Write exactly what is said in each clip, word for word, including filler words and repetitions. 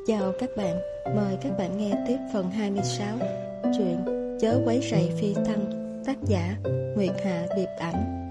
Chào các bạn, mời các bạn nghe tiếp phần hai mươi sáu truyện Chớ quấy rầy phi thăng, tác giả Nguyệt Hạ Điệp Ảnh.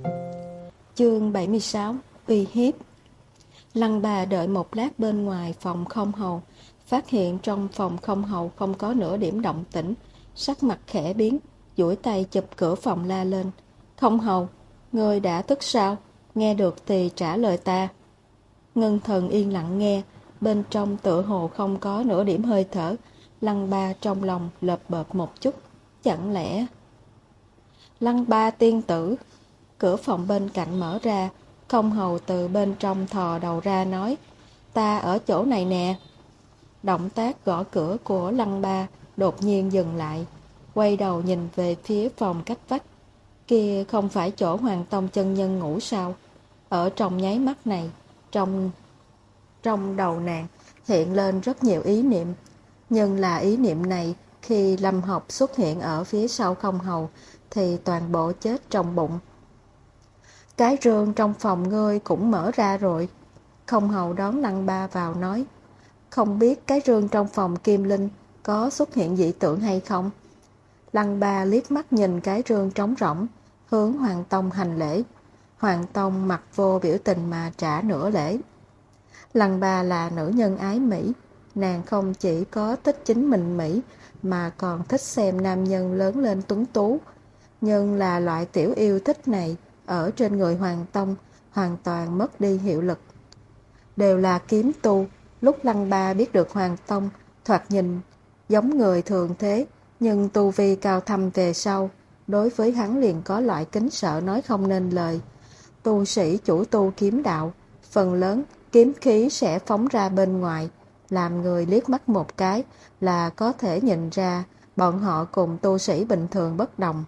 Chương bảy mươi sáu, uy hiếp. Lăng Bà đợi một lát bên ngoài phòng không hầu, phát hiện trong phòng không hầu không có nửa điểm động tĩnh, sắc mặt khẽ biến, duỗi tay chụp cửa phòng la lên: "Không hầu, ngươi đã thức sao? Nghe được thì trả lời ta." Ngân Thần yên lặng nghe, bên trong tựa hồ không có nửa điểm hơi thở. Lăng Ba trong lòng lợp bợp một chút, chẳng lẽ... Lăng Ba tiên tử. Cửa phòng bên cạnh mở ra, không hầu từ bên trong thò đầu ra nói: "Ta ở chỗ này nè." Động tác gõ cửa của Lăng Ba đột nhiên dừng lại, quay đầu nhìn về phía phòng cách vách. Kia không phải chỗ Hoàng Tông chân nhân ngủ sao? Ở trong nháy mắt này, trong trong đầu nàng hiện lên rất nhiều ý niệm, nhưng là ý niệm này khi Lâm Học xuất hiện ở phía sau không hầu thì toàn bộ chết trong bụng. "Cái rương trong phòng ngươi cũng mở ra rồi." Không hầu đón Lăng Ba vào nói: "Không biết cái rương trong phòng Kim Linh có xuất hiện dị tượng hay không?" Lăng Ba liếc mắt nhìn cái rương trống rỗng, hướng Hoàng Tông hành lễ. Hoàng Tông mặt vô biểu tình mà trả nửa lễ. Lăng Ba là nữ nhân ái mỹ, nàng không chỉ có thích chính mình mỹ mà còn thích xem nam nhân lớn lên tuấn tú. Nhưng là loại tiểu yêu thích này ở trên người Hoàng Tông hoàn toàn mất đi hiệu lực. Đều là kiếm tu. Lúc Lăng Ba biết được Hoàng Tông thoạt nhìn giống người thường thế, nhưng tu vi cao thâm về sau, đối với hắn liền có loại kính sợ nói không nên lời. Tu sĩ chủ tu kiếm đạo, phần lớn kiếm khí sẽ phóng ra bên ngoài, làm người liếc mắt một cái là có thể nhìn ra bọn họ cùng tu sĩ bình thường bất đồng.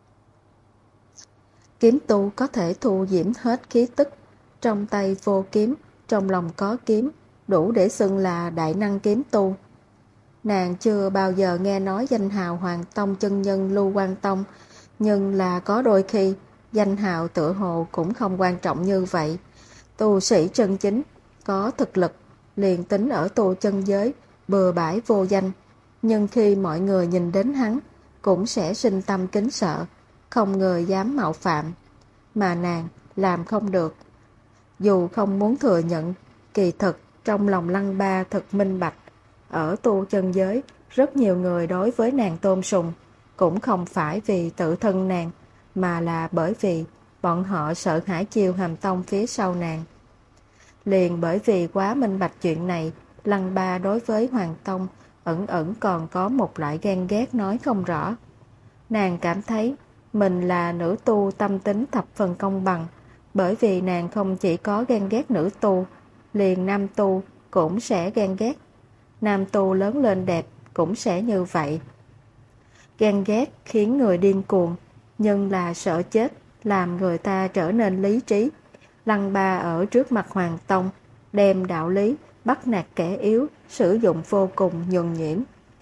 Kiếm tu có thể thu diễm hết khí tức, trong tay vô kiếm, trong lòng có kiếm, đủ để xưng là đại năng kiếm tu. Nàng chưa bao giờ nghe nói danh hào Hoàng Tông chân nhân Lưu Quan Tông, nhưng là có đôi khi danh hào tựa hồ cũng không quan trọng như vậy. Tu sĩ chân chính có thực lực, liền tính ở tu chân giới bừa bãi vô danh, nhưng khi mọi người nhìn đến hắn cũng sẽ sinh tâm kính sợ, không người dám mạo phạm. Mà nàng làm không được. Dù không muốn thừa nhận, kỳ thực trong lòng Lăng Ba thật minh bạch. Ở tu chân giới, rất nhiều người đối với nàng tôn sùng, cũng không phải vì tự thân nàng, mà là bởi vì bọn họ sợ hãi Chiêu Hàm Tông phía sau nàng. Liền bởi vì quá minh bạch chuyện này, Lăng Ba đối với Hoàng Tông ẩn ẩn còn có một loại ghen ghét nói không rõ. Nàng cảm thấy mình là nữ tu tâm tính thập phần công bằng, bởi vì nàng không chỉ có ghen ghét nữ tu, liền nam tu cũng sẽ ghen ghét. Nam tu lớn lên đẹp cũng sẽ như vậy. Ghen ghét khiến người điên cuồng, nhưng là sợ chết làm người ta trở nên lý trí. Lăng Ba ở trước mặt Hoàng Tông đem đạo lý bắt nạt kẻ yếu sử dụng vô cùng nhuần nhuyễn.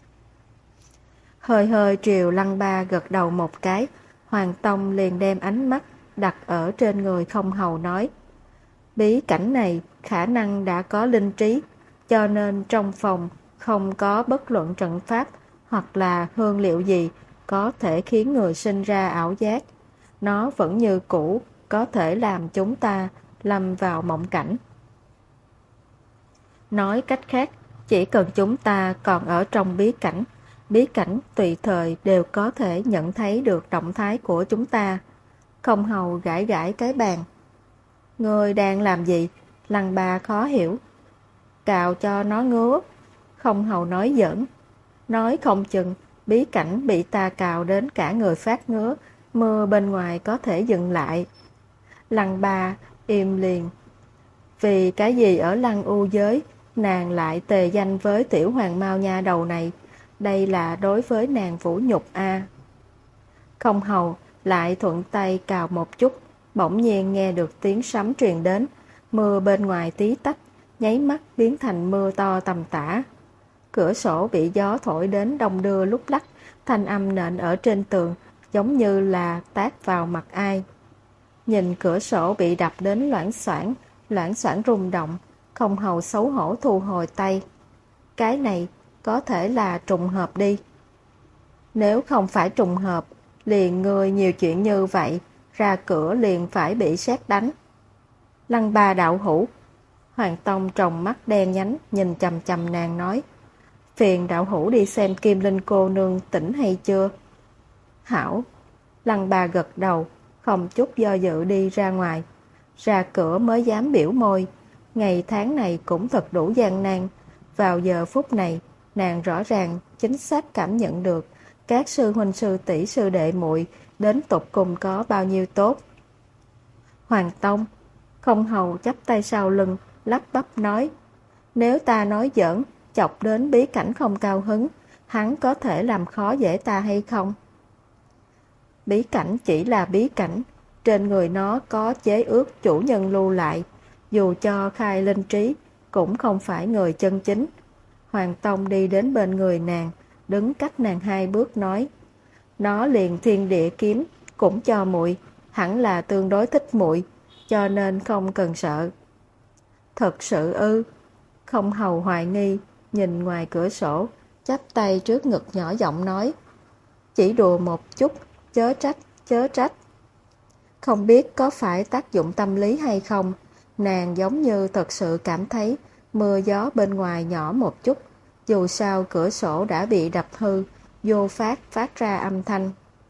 Hơi hơi triều Lăng Ba gật đầu một cái, Hoàng Tông liền đem ánh mắt đặt ở trên người không hầu nói: "Bí cảnh này khả năng đã có linh trí, cho nên trong phòng không có bất luận trận pháp hoặc là hương liệu gì có thể khiến người sinh ra ảo giác. Nó vẫn như cũ, có thể làm chúng ta lâm vào mộng cảnh. Nói cách khác, chỉ cần chúng ta còn ở trong bí cảnh, bí cảnh tùy thời đều có thể nhận thấy được động thái của chúng ta." Không hầu gãi gãi cái bàn. "Ngươi đang làm gì?" Lăng Ba khó hiểu. "Cào cho nó ngứa." Không hầu nói giỡn. "Nói không chừng bí cảnh bị ta cào đến cả người phát ngứa, mưa bên ngoài có thể dừng lại." Lăng Ba im liền. Vì cái gì ở Lăng U giới nàng lại tề danh với tiểu hoàng mao nha đầu này? Đây là đối với nàng vũ nhục a. Không hầu lại thuận tay cào một chút, bỗng nhiên nghe được tiếng sấm truyền đến, mưa bên ngoài tí tách, nháy mắt biến thành mưa to tầm tã. Cửa sổ bị gió thổi đến đong đưa lúc lắc, thanh âm nện ở trên tường giống như là tát vào mặt ai. Nhìn cửa sổ bị đập đến loảng xoảng, loảng xoảng rung động, không hầu xấu hổ thu hồi tay. Cái này có thể là trùng hợp đi. Nếu không phải trùng hợp, liền người nhiều chuyện như vậy, ra cửa liền phải bị sét đánh. Lăng Ba đạo hữu. Hoàng Tông tròng mắt đen nhánh nhìn chằm chằm nàng nói, phiền đạo hữu đi xem Kim Linh cô nương tỉnh hay chưa? Hảo. Lăng Ba gật đầu, không chút do dự đi ra ngoài. Ra cửa mới dám biểu môi, ngày tháng này cũng thật đủ gian nan. Vào giờ phút này, nàng rõ ràng chính xác cảm nhận được các sư huynh sư tỷ sư đệ muội đến tột cùng có bao nhiêu tốt. Hoàng Tông, Không Hầu chắp tay sau lưng, lắp bắp nói, nếu ta nói giỡn, chọc đến bí cảnh không cao hứng, hắn có thể làm khó dễ ta hay không? Bí cảnh chỉ là bí cảnh, trên người nó có chế ước chủ nhân lưu lại, dù cho khai linh trí, cũng không phải người chân chính. Hoàng Tông đi đến bên người nàng, đứng cách nàng hai bước nói, nó liền thiên địa kiếm, cũng cho muội, hẳn là tương đối thích muội, cho nên không cần sợ. Thật sự ư? Không Hầu hoài nghi, nhìn ngoài cửa sổ, chắp tay trước ngực nhỏ giọng nói, chỉ đùa một chút, chớ trách, chớ trách. Không biết có phải tác dụng tâm lý hay không, nàng giống như thật sự cảm thấy mưa gió bên ngoài nhỏ một chút, dù sao cửa sổ đã bị đập hư, vô phát phát ra âm thanh.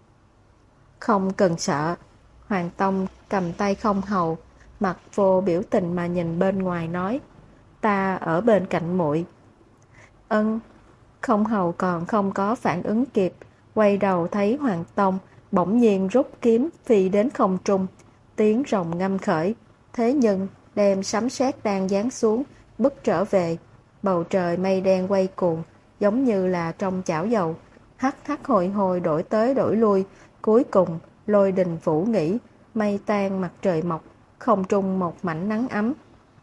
Không cần sợ. Hoàng Tông cầm tay Không Hầu, mặt vô biểu tình mà nhìn bên ngoài nói, ta ở bên cạnh muội. Ân. Không Hầu còn không có phản ứng kịp, quay đầu thấy Hoàng Tông bỗng nhiên rút kiếm phi đến không trung, tiếng rồng ngâm khởi, thế nhưng đem sấm sét đang giáng xuống bứt trở về. Bầu trời mây đen quay cuồng, giống như là trong chảo dầu, hắc hắc hồi hồi đổi tới đổi lui, cuối cùng lôi đình vũ nghỉ, mây tan mặt trời mọc, không trung một mảnh nắng ấm.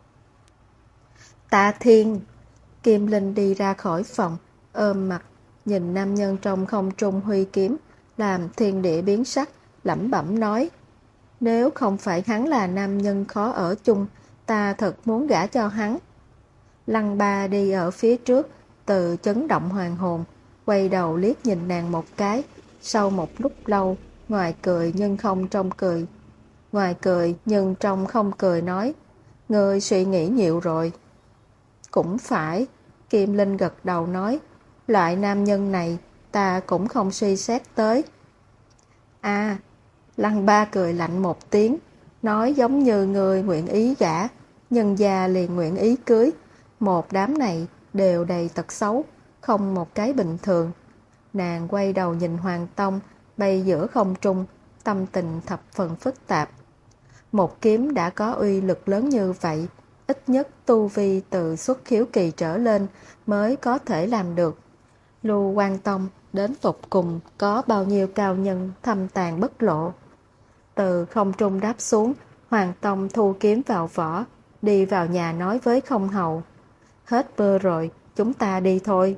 Tạ Thiên. Kim Linh đi ra khỏi phòng, ôm mặt, nhìn nam nhân trong không trung huy kiếm, làm thiên địa biến sắc, lẩm bẩm nói, nếu không phải hắn là nam nhân khó ở chung, ta thật muốn gả cho hắn. Lăng Ba đi ở phía trước, từ chấn động hoàng hồn, quay đầu liếc nhìn nàng một cái, sau một lúc lâu, ngoài cười nhưng không trong cười. Ngoài cười nhưng trong không cười nói, ngươi suy nghĩ nhiều rồi. Cũng phải, Kim Linh gật đầu nói, loại nam nhân này ta cũng không suy xét tới. À, Lăng Ba cười lạnh một tiếng, nói giống như người nguyện ý gả, nhân gia liền nguyện ý cưới. Một đám này đều đầy tật xấu, không một cái bình thường. Nàng quay đầu nhìn Hoàng Tông, bay giữa không trung, tâm tình thập phần phức tạp. Một kiếm đã có uy lực lớn như vậy, ít nhất tu vi từ xuất khiếu kỳ trở lên mới có thể làm được. Lưu Quan Tông đến tột cùng có bao nhiêu cao nhân thâm tàn bất lộ. Từ không trung đáp xuống, Hoàng Tông thu kiếm vào vỏ, đi vào nhà nói với Không Hầu, hết mưa rồi, chúng ta đi thôi.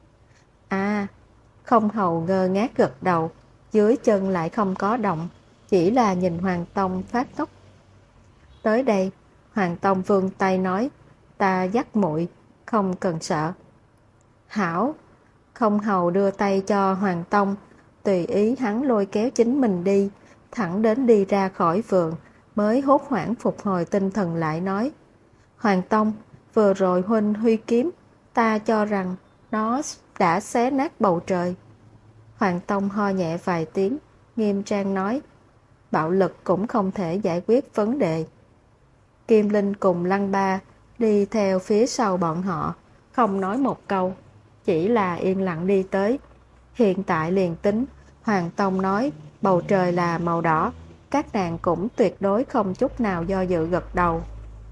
À, Không Hầu ngơ ngác gật đầu, dưới chân lại không có động, chỉ là nhìn Hoàng Tông phát ngốc. Tới đây, Hoàng Tông vươn tay nói, ta dắt muội, không cần sợ. Hảo. Không Hầu đưa tay cho Hoàng Tông, tùy ý hắn lôi kéo chính mình đi, thẳng đến đi ra khỏi vườn, mới hốt hoảng phục hồi tinh thần lại nói, Hoàng Tông, vừa rồi huynh huy kiếm, ta cho rằng nó đã xé nát bầu trời. Hoàng Tông ho nhẹ vài tiếng, nghiêm trang nói, bạo lực cũng không thể giải quyết vấn đề. Kim Linh cùng Lăng Ba đi theo phía sau bọn họ, không nói một câu, chỉ là yên lặng đi tới. Hiện tại liền tính, Hoàng Tông nói bầu trời là màu đỏ, các nàng cũng tuyệt đối không chút nào do dự gật đầu.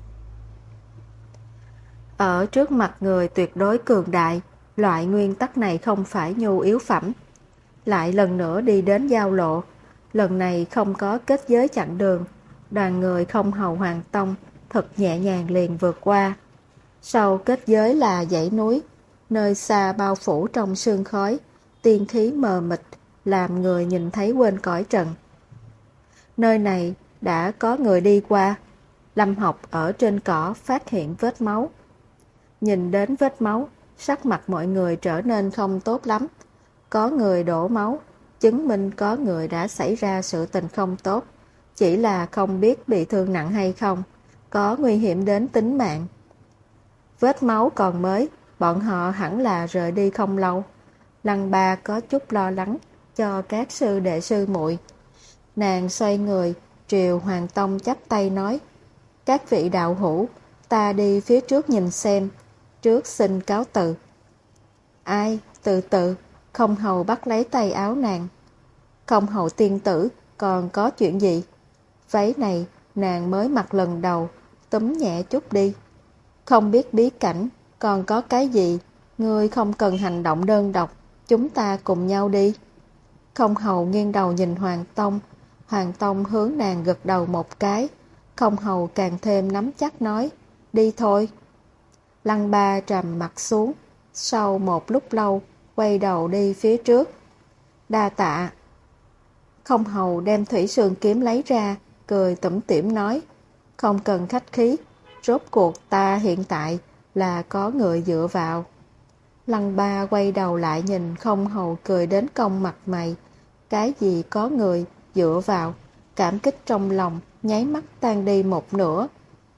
Ở trước mặt người tuyệt đối cường đại, loại nguyên tắc này không phải nhu yếu phẩm. Lại lần nữa đi đến giao lộ, lần này không có kết giới chặn đường, đoàn người Không Hầu Hoàng Tông thật nhẹ nhàng liền vượt qua. Sau kết giới là dãy núi, nơi xa bao phủ trong sương khói, tiên khí mờ mịt, làm người nhìn thấy quên cõi trần. Nơi này đã có người đi qua, Lâm Học ở trên cỏ phát hiện vết máu. Nhìn đến vết máu, Sắc mặt mọi người trở nên không tốt lắm. Có người đổ máu, chứng minh có người đã xảy ra sự tình không tốt. Chỉ là không biết bị thương nặng hay không, có nguy hiểm đến tính mạng. Vết máu còn mới, bọn họ hẳn là rời đi không lâu. Lăng Ba có chút lo lắng cho các sư đệ sư muội. Nàng xoay người, triều Hoàng Tông chắp tay nói: các vị đạo hữu, ta đi phía trước nhìn xem, trước xin cáo từ. Ai, từ từ, Không Hầu bắt lấy tay áo nàng. Không Hầu tiên tử, còn có chuyện gì? Váy này nàng mới mặc lần đầu, túm nhẹ chút đi. Không biết bí cảnh, còn có cái gì? Ngươi không cần hành động đơn độc, chúng ta cùng nhau đi. Không Hầu nghiêng đầu nhìn Hoàng Tông, Hoàng Tông hướng nàng gật đầu một cái. Không Hầu càng thêm nắm chắc nói: đi thôi. Lăng Ba trầm mặt xuống, sau một lúc lâu quay đầu đi phía trước. Đa tạ. Không Hầu đem thủy sườn kiếm lấy ra, cười tủm tỉm nói: không cần khách khí, rốt cuộc ta hiện tại là có người dựa vào. Lăng Ba quay đầu lại nhìn Không Hầu cười đến cong mặt mày. Cái gì có người dựa vào, cảm kích trong lòng nháy mắt tan đi một nửa.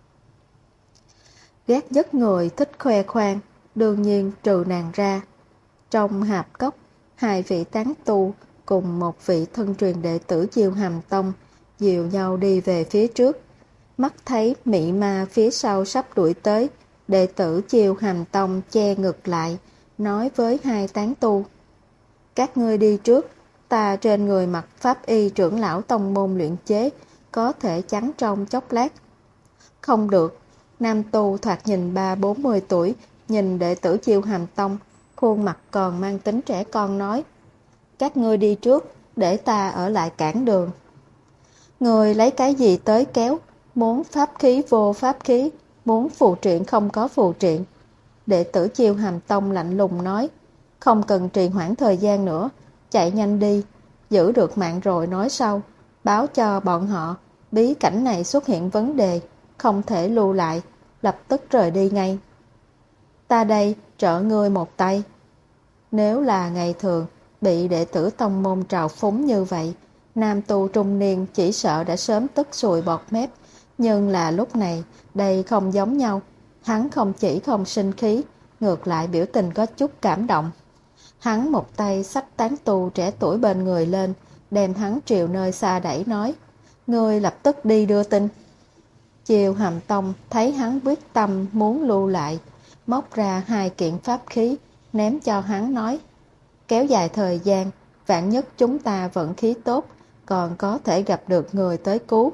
Ghét nhất người thích khoe khoang, đương nhiên trừ nàng ra. Trong hạp cốc, hai vị tán tu cùng một vị thân truyền đệ tử Chiêu Hàm Tông dìu nhau đi về phía trước. Mắt thấy mị ma phía sau sắp đuổi tới, đệ tử Chiêu Hàm Tông che ngực lại, nói với hai tán tu: các ngươi đi trước, ta trên người mặc pháp y trưởng lão tông môn luyện chế, có thể chắn trong chốc lát. Không được. Nam tu thoạt nhìn ba bốn mươi tuổi, nhìn đệ tử Chiêu Hàm Tông, khuôn mặt còn mang tính trẻ con nói: các ngươi đi trước, để ta ở lại cản đường. Người lấy cái gì tới kéo, muốn pháp khí vô pháp khí, muốn phù triện không có phù triện. Đệ tử Chiêu Hàm Tông lạnh lùng nói: không cần trì hoãn thời gian nữa, chạy nhanh đi, giữ được mạng rồi nói sau, báo cho bọn họ bí cảnh này xuất hiện vấn đề, không thể lưu lại, lập tức rời đi ngay. Ta đây trợ ngươi một tay. Nếu là ngày thường bị đệ tử tông môn trào phúng như vậy, nam tu trung niên chỉ sợ đã sớm tức sùi bọt mép, nhưng là lúc này đây không giống nhau. Hắn không chỉ không sinh khí, ngược lại biểu tình có chút cảm động. Hắn một tay xách tán tu trẻ tuổi bên người lên, đem hắn triều nơi xa đẩy nói: ngươi lập tức đi đưa tin. Chiêu Hàm Tông thấy hắn quyết tâm muốn lưu lại, móc ra hai kiện pháp khí, ném cho hắn nói: kéo dài thời gian, vạn nhất chúng ta vận khí tốt, còn có thể gặp được người tới cứu.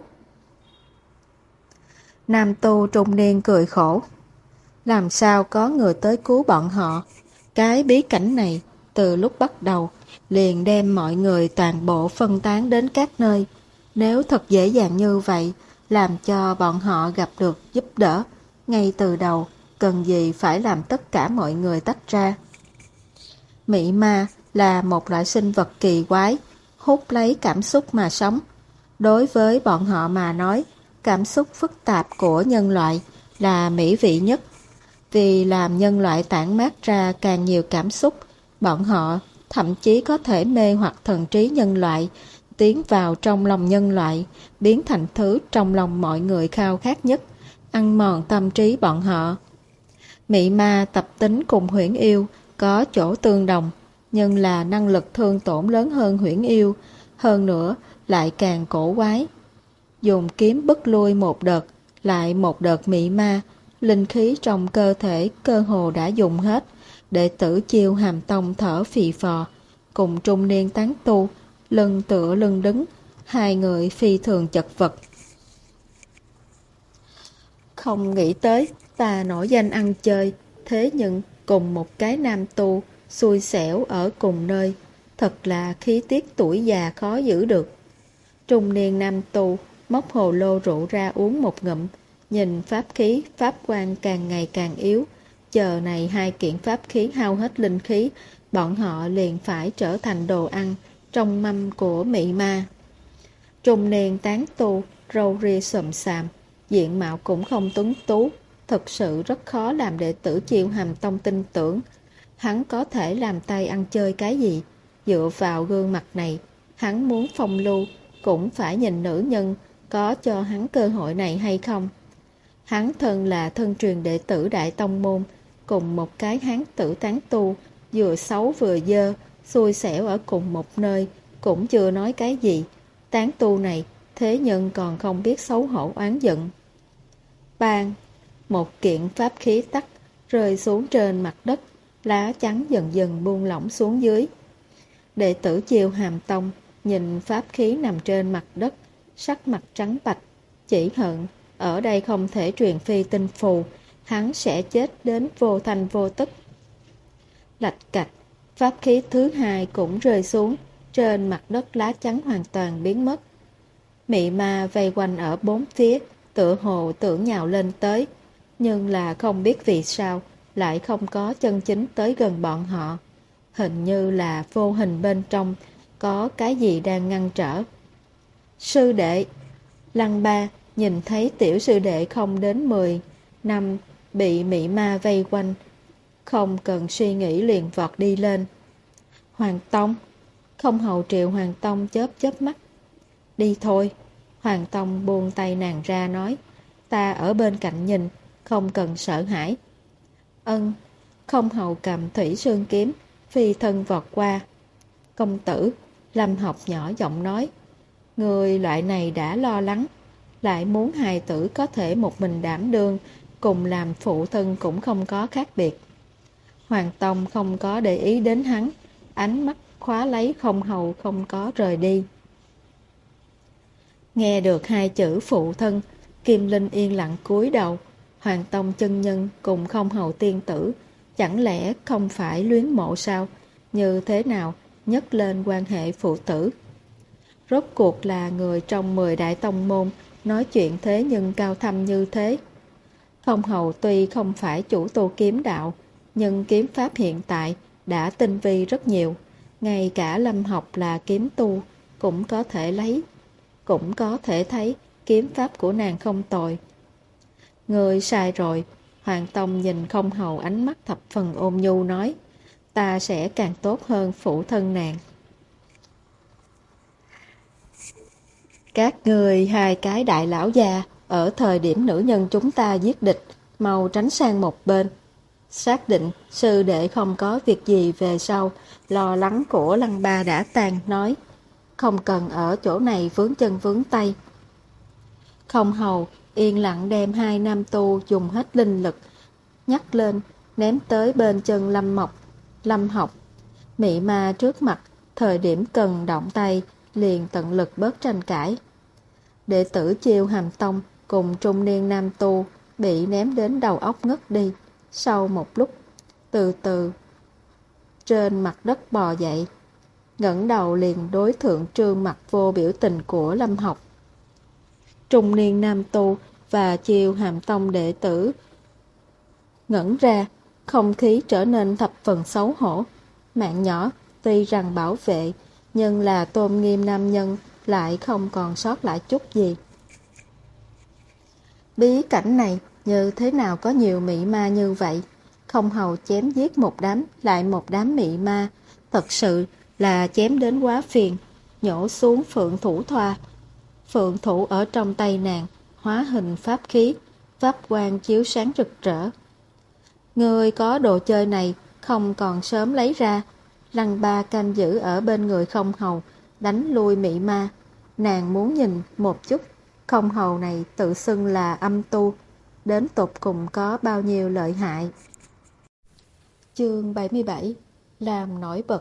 Nam tu trung niên cười khổ: làm sao có người tới cứu bọn họ? Cái bí cảnh này từ lúc bắt đầu liền đem mọi người toàn bộ phân tán đến các nơi. Nếu thật dễ dàng như vậy, làm cho bọn họ gặp được giúp đỡ, ngay từ đầu cần gì phải làm tất cả mọi người tách ra. Mị ma là một loại sinh vật kỳ quái, hút lấy cảm xúc mà sống. Đối với bọn họ mà nói, cảm xúc phức tạp của nhân loại là mỹ vị nhất. Vì làm nhân loại tản mát ra càng nhiều cảm xúc, bọn họ thậm chí có thể mê hoặc thần trí nhân loại, tiến vào trong lòng nhân loại, biến thành thứ trong lòng mọi người khao khát nhất, ăn mòn tâm trí bọn họ. Mị ma tập tính cùng huyễn yêu có chỗ tương đồng, nhưng là năng lực thương tổn lớn hơn huyễn yêu, hơn nữa lại càng cổ quái. Dùng kiếm bức lui một đợt, lại một đợt mị ma, linh khí trong cơ thể cơ hồ đã dùng hết. Đệ tử Chiêu Hàm Tông thở phì phò, cùng trung niên tán tu lưng tựa lưng đứng, hai người phi thường chật vật. Không nghĩ tới ta nổi danh ăn chơi, thế nhưng cùng một cái nam tu xui xẻo ở cùng nơi, thật là khí tiết tuổi già khó giữ được. Trung niên nam tu móc hồ lô rượu ra uống một ngụm, nhìn pháp khí pháp quan càng ngày càng yếu. Chờ này hai kiện pháp khí hao hết linh khí, bọn họ liền phải trở thành đồ ăn trong mâm của mị ma. Trung niên tán tu râu ria xồm xàm, diện mạo cũng không tuấn tú, Thực sự rất khó làm đệ tử Chiêu Hàm Tông tin tưởng hắn có thể làm tay ăn chơi cái gì. Dựa vào gương mặt này, hắn muốn phong lưu cũng phải nhìn nữ nhân có cho hắn cơ hội này hay không. Hắn thân là thân truyền đệ tử Đại Tông Môn, cùng một cái hán tử tán tu, vừa xấu vừa dơ, xui xẻo ở cùng một nơi, cũng chưa nói cái gì. Tán tu này, thế nhân còn không biết xấu hổ oán giận. Bang! Một kiện pháp khí tắc rơi xuống trên mặt đất, lá trắng dần dần buông lỏng xuống dưới. Đệ tử Chiêu Hàm Tông nhìn pháp khí nằm trên mặt đất, sắc mặt trắng bạch, chỉ hận ở đây không thể truyền phi tinh phù, hắn sẽ chết đến vô thanh vô tức. Lạch cạch, pháp khí thứ hai cũng rơi xuống, trên mặt đất lá trắng hoàn toàn biến mất. Mị ma vây quanh ở bốn phía, tựa hồ tưởng nhào lên tới, nhưng là không biết vì sao lại không có chân chính tới gần bọn họ. Hình như là vô hình bên trong có cái gì đang ngăn trở. Sư đệ, Lăng Ba nhìn thấy tiểu sư đệ không đến mười năm bị mị ma vây quanh, không cần suy nghĩ liền vọt đi lên. Hoàng Tông, không hầu triệu Hoàng Tông chớp chớp mắt. Đi thôi. Hoàng Tông buông tay nàng ra nói, ta ở bên cạnh nhìn, không cần sợ hãi. Ân, không hầu cầm thủy sương kiếm, phi thân vọt qua. Công tử, Lâm Học nhỏ giọng nói, người loại này đã lo lắng, lại muốn hài tử có thể một mình đảm đương, cùng làm phụ thân cũng không có khác biệt. Hoàng Tông không có để ý đến hắn, ánh mắt khóa lấy không hầu không có rời đi. Nghe được hai chữ phụ thân, Kim Linh yên lặng cúi đầu. Hoàng Tông chân nhân cùng không hầu tiên tử, chẳng lẽ không phải luyến mộ sao? Như thế nào nhấc lên quan hệ phụ tử? Rốt cuộc là người trong mười đại tông môn, nói chuyện thế nhưng cao thâm như thế. Không hầu tuy không phải chủ tu kiếm đạo, nhưng kiếm pháp hiện tại đã tinh vi rất nhiều. Ngay cả Lâm Học là kiếm tu cũng có thể lấy, cũng có thể thấy kiếm pháp của nàng không tồi. Người sai rồi. Hoàng Tông nhìn không hầu ánh mắt thập phần ôn nhu nói, ta sẽ càng tốt hơn phụ thân nàng. Các người hai cái đại lão già, ở thời điểm nữ nhân chúng ta giết địch, mau tránh sang một bên. Xác định sư đệ không có việc gì về sau, lo lắng của Lăng Ba đã tan, nói, không cần ở chỗ này vướng chân vướng tay. Không hầu yên lặng đem hai nam tu dùng hết linh lực nhắc lên, ném tới bên chân Lâm Mộc. Lâm Học, mị ma trước mặt, thời điểm cần động tay liền tận lực bớt tranh cãi. Đệ tử Chiêu Hàm Tông cùng trung niên nam tu bị ném đến đầu óc ngất đi. Sau một lúc, từ từ trên mặt đất bò dậy, ngẩng đầu liền đối thượng trương mặt vô biểu tình của Lâm Học. Trung niên nam tu và Chiêu Hàm Tông đệ tử ngẩn ra, không khí trở nên thập phần xấu hổ. Mạng nhỏ tuy rằng bảo vệ, nhưng là tôn nghiêm nam nhân lại không còn sót lại chút gì. Bí cảnh này như thế nào có nhiều mị ma như vậy? Không hầu chém giết một đám lại một đám mị ma, thật sự là chém đến quá phiền. Nhổ xuống phượng thủ thoa, phượng thủ ở trong tay nàng hóa hình pháp khí, pháp quang chiếu sáng rực rỡ. Người có đồ chơi này không còn sớm lấy ra. Lăng Ba canh giữ ở bên người không hầu, đánh lui mị ma. Nàng muốn nhìn một chút không hầu này tự xưng là âm tu, đến tột cùng có bao nhiêu lợi hại. Chương bảy mươi bảy. Làm nổi bật.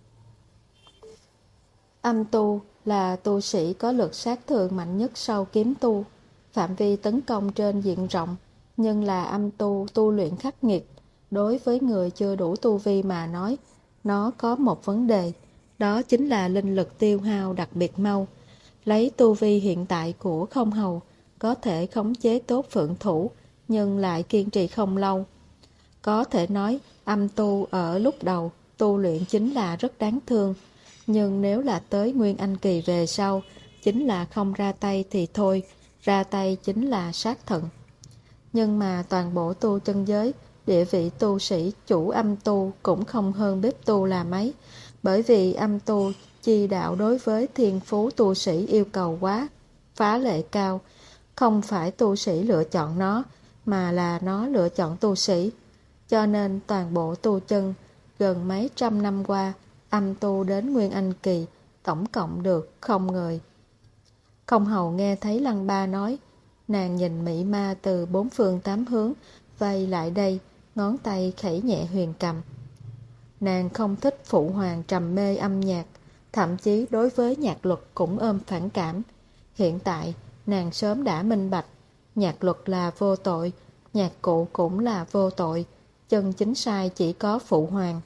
Âm tu là tu sĩ có lực sát thương mạnh nhất sau kiếm tu, phạm vi tấn công trên diện rộng, nhưng là âm tu tu luyện khắc nghiệt. Đối với người chưa đủ tu vi mà nói, nó có một vấn đề, đó chính là linh lực tiêu hao đặc biệt mau. Lấy tu vi hiện tại của không hầu, có thể khống chế tốt phượng thủ, nhưng lại kiên trì không lâu. Có thể nói, âm tu ở lúc đầu, tu luyện chính là rất đáng thương. Nhưng nếu là tới Nguyên Anh kỳ về sau, chính là không ra tay thì thôi, ra tay chính là sát thận. Nhưng mà toàn bộ tu chân giới, địa vị tu sĩ chủ âm tu cũng không hơn bếp tu là mấy, bởi vì âm tu chi đạo đối với thiên phú tu sĩ yêu cầu quá phá lệ cao. Không phải tu sĩ lựa chọn nó, mà là nó lựa chọn tu sĩ. Cho nên toàn bộ tu chân gần mấy trăm năm qua, âm tu đến Nguyên Anh Kỳ, tổng cộng được không người. Không hầu nghe thấy Lăng Ba nói, nàng nhìn Mỹ Ma từ bốn phương tám hướng, vây lại đây, ngón tay khẩy nhẹ huyền cầm. Nàng không thích phụ hoàng trầm mê âm nhạc, thậm chí đối với nhạc luật cũng ôm phản cảm. Hiện tại, nàng sớm đã minh bạch, nhạc luật là vô tội, nhạc cụ cũng là vô tội, chân chính sai chỉ có phụ hoàng.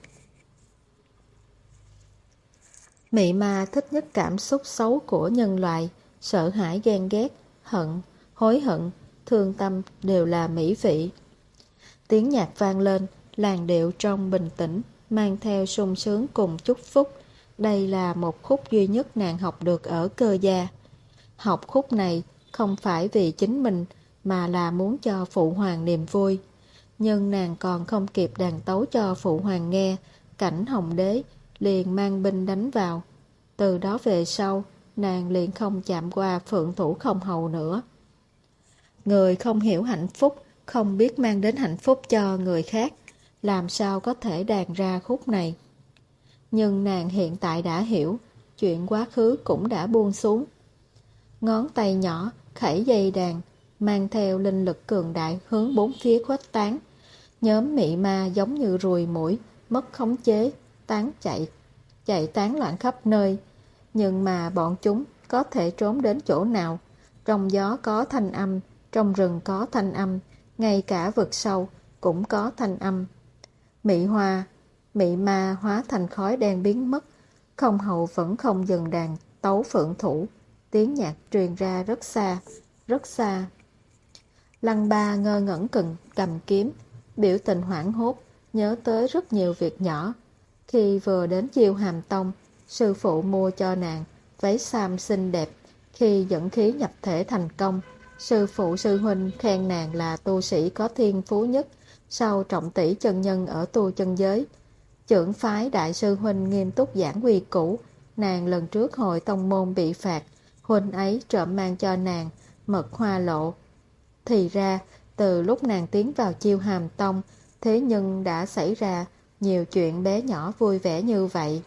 Mị Ma thích nhất cảm xúc xấu của nhân loại, sợ hãi, ghen ghét, hận, hối hận, thương tâm đều là mỹ vị. Tiếng nhạc vang lên, làn điệu trong bình tĩnh, mang theo sung sướng cùng chúc phúc. Đây là một khúc duy nhất nàng học được ở Cơ Gia. Học khúc này không phải vì chính mình, mà là muốn cho phụ hoàng niềm vui. Nhưng nàng còn không kịp đàn tấu cho phụ hoàng nghe, Cảnh Hồng Đế liền mang binh đánh vào. Từ đó về sau, nàng liền không chạm qua Phượng Thủ Không Hầu nữa. Người không hiểu hạnh phúc, không biết mang đến hạnh phúc cho người khác, làm sao có thể đàn ra khúc này. Nhưng nàng hiện tại đã hiểu, chuyện quá khứ cũng đã buông xuống. Ngón tay nhỏ khẩy dây đàn, mang theo linh lực cường đại hướng bốn phía khuếch tán. Nhóm mị ma giống như ruồi muỗi, mất khống chế, tán chạy, chạy tán loạn khắp nơi. Nhưng mà bọn chúng có thể trốn đến chỗ nào? Trong gió có thanh âm, trong rừng có thanh âm, ngay cả vực sâu cũng có thanh âm. Mị hoa, mị ma hóa thành khói đen biến mất. Không hầu vẫn không dừng đàn tấu phượng thủ. Tiếng nhạc truyền ra rất xa, rất xa. Lăng Ba ngơ ngẩn cần cầm kiếm, biểu tình hoảng hốt, nhớ tới rất nhiều việc nhỏ. Khi vừa đến Chiêu Hàm Tông, sư phụ mua cho nàng váy sam xinh đẹp. Khi dẫn khí nhập thể thành công, sư phụ sư huynh khen nàng là tu sĩ có thiên phú nhất sau trọng tỷ chân nhân ở tu chân giới. Trưởng phái đại sư huynh nghiêm túc giảng quy củ, nàng lần trước hội tông môn bị phạt, huynh ấy trộm mang cho nàng mật hoa lộ. Thì ra, từ lúc nàng tiến vào Chiêu Hàm Tông, thế nhưng đã xảy ra nhiều chuyện bé nhỏ vui vẻ như vậy.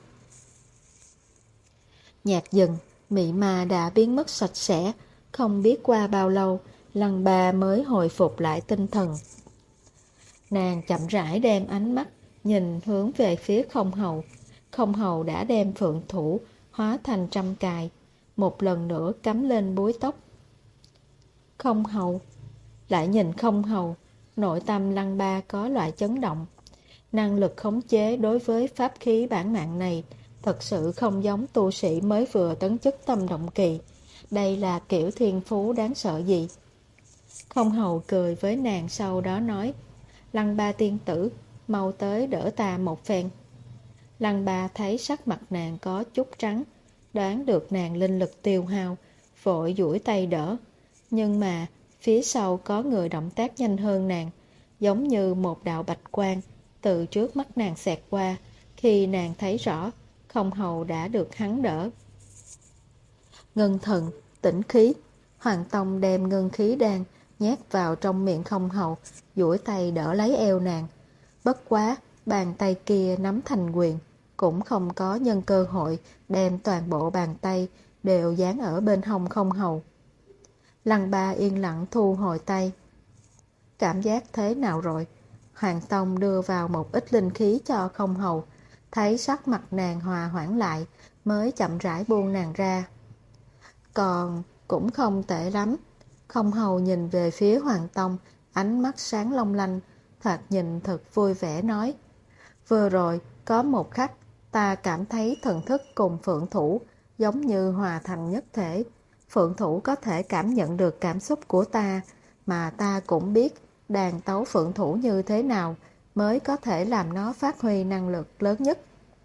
Nhạc dừng, mị ma đã biến mất sạch sẽ, không biết qua bao lâu, Lăng Ba mới hồi phục lại tinh thần. Nàng chậm rãi đem ánh mắt nhìn hướng về phía Không Hầu. Không Hầu đã đem phượng thủ hóa thành trăm cài, một lần nữa cắm lên búi tóc. Không Hầu, lại nhìn Không Hầu, nội tâm Lăng Ba có loại chấn động. Năng lực khống chế đối với pháp khí bản mạng này thật sự không giống tu sĩ mới vừa tấn chức tâm động kỳ. Đây là kiểu thiên phú đáng sợ gì? Không Hầu cười với nàng, sau đó nói, Lăng Ba tiên tử, mau tới đỡ ta một phen. Lăng Ba thấy sắc mặt nàng có chút trắng, đoán được nàng linh lực tiêu hao, vội duỗi tay đỡ. Nhưng mà phía sau có người động tác nhanh hơn nàng, giống như một đạo bạch quang từ trước mắt nàng xẹt qua. Khi nàng thấy rõ, Không Hầu đã được hắn đỡ. Ngân thần, tĩnh khí. Hoàng Tông đem ngân khí đan nhét vào trong miệng Không Hầu, duỗi tay đỡ lấy eo nàng. Bất quá, bàn tay kia nắm thành quyền, cũng không có nhân cơ hội đem toàn bộ bàn tay đều dán ở bên hông Không Hầu. Lăng Ba yên lặng thu hồi tay. Cảm giác thế nào rồi? Hoàng Tông đưa vào một ít linh khí cho Không Hầu, thấy sắc mặt nàng hòa hoãn lại, mới chậm rãi buông nàng ra. Còn cũng không tệ lắm. Không Hầu nhìn về phía Hoàng Tông, ánh mắt sáng long lanh, thoạt nhìn thật vui vẻ nói, vừa rồi có một khắc ta cảm thấy thần thức cùng phượng thủ giống như hòa thành nhất thể. Phượng thủ có thể cảm nhận được cảm xúc của ta, mà ta cũng biết đàn tấu phượng thủ như thế nào mới có thể làm nó phát huy năng lực lớn nhất.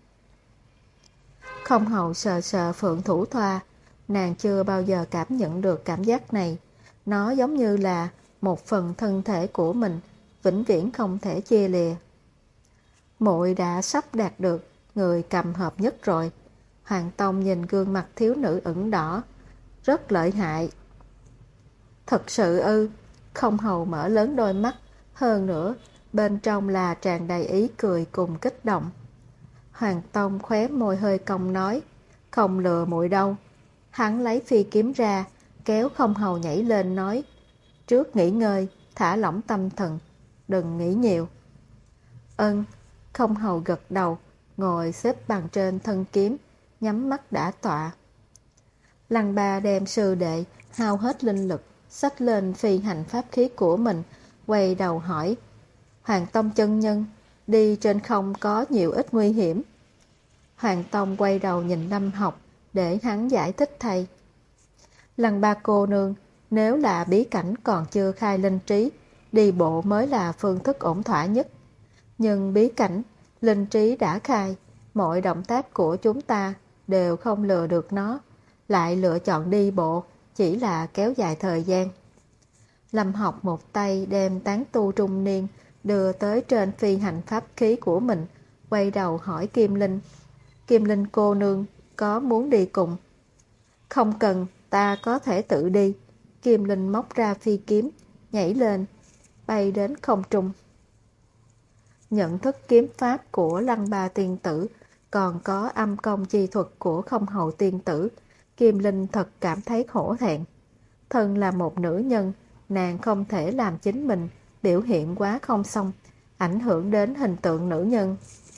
Không Hầu sờ sờ phượng thủ thoa, nàng chưa bao giờ cảm nhận được cảm giác này. Nó giống như là một phần thân thể của mình, vĩnh viễn không thể chia lìa. Muội đã sắp đạt được người cầm hợp nhất rồi. Hoàng Tông nhìn gương mặt thiếu nữ ửng đỏ. Rất lợi hại. Thật sự ư? Không hầu mở lớn đôi mắt. Hơn nữa, bên trong là tràn đầy ý cười cùng kích động. Hoàng Tông khóe môi hơi cong nói, không lừa muội đâu. Hắn lấy phi kiếm ra, kéo Không hầu nhảy lên nói, trước nghỉ ngơi, thả lỏng tâm thần, đừng nghĩ nhiều. Ân. Không hầu gật đầu, ngồi xếp bằng trên thân kiếm, nhắm mắt đã tọa. Lăng Ba đem sư đệ hao hết linh lực, xách lên phi hành pháp khí của mình, quay đầu hỏi, Hoàng Tông chân nhân, đi trên không có nhiều ít nguy hiểm. Hoàng Tông quay đầu nhìn Lâm Học, để hắn giải thích thay. Lăng Ba cô nương, nếu là bí cảnh còn chưa khai linh trí, đi bộ mới là phương thức ổn thỏa nhất. Nhưng bí cảnh, linh trí đã khai, mọi động tác của chúng ta đều không lừa được nó, lại lựa chọn đi bộ, chỉ là kéo dài thời gian. Lâm Học một tay đem tán tu trung niên đưa tới trên phi hành pháp khí của mình, quay đầu hỏi Kim Linh. Kim Linh cô nương, có muốn đi cùng? Không cần, ta có thể tự đi. Kim Linh móc ra phi kiếm, nhảy lên, bay đến không trung. Nhận thức kiếm pháp của Lăng Ba tiên tử, còn có âm công chi thuật của Không hầu tiên tử, Kim Linh thật cảm thấy hổ thẹn. Thân là một nữ nhân, nàng không thể làm chính mình biểu hiện quá không xong, ảnh hưởng đến hình tượng nữ nhân.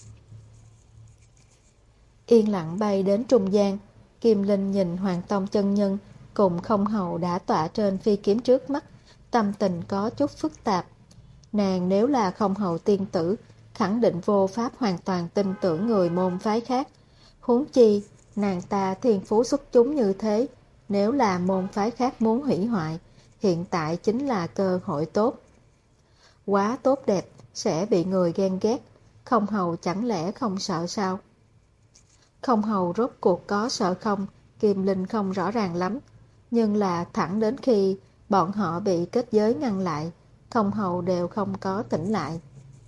Yên lặng bay đến trung gian, Kim Linh nhìn Hoàng Tông chân nhân cùng Không hầu đã tọa trên phi kiếm trước mắt, tâm tình có chút phức tạp. Nàng nếu là Không hầu tiên tử, khẳng định vô pháp hoàn toàn tin tưởng người môn phái khác. Huống chi, nàng ta thiên phú xuất chúng như thế, nếu là môn phái khác muốn hủy hoại, hiện tại chính là cơ hội tốt. Quá tốt đẹp, sẽ bị người ghen ghét, Không hầu chẳng lẽ không sợ sao? Không hầu rốt cuộc có sợ không, Kim Linh không rõ ràng lắm, nhưng là thẳng đến khi bọn họ bị kết giới ngăn lại, Không hầu đều không có tỉnh lại.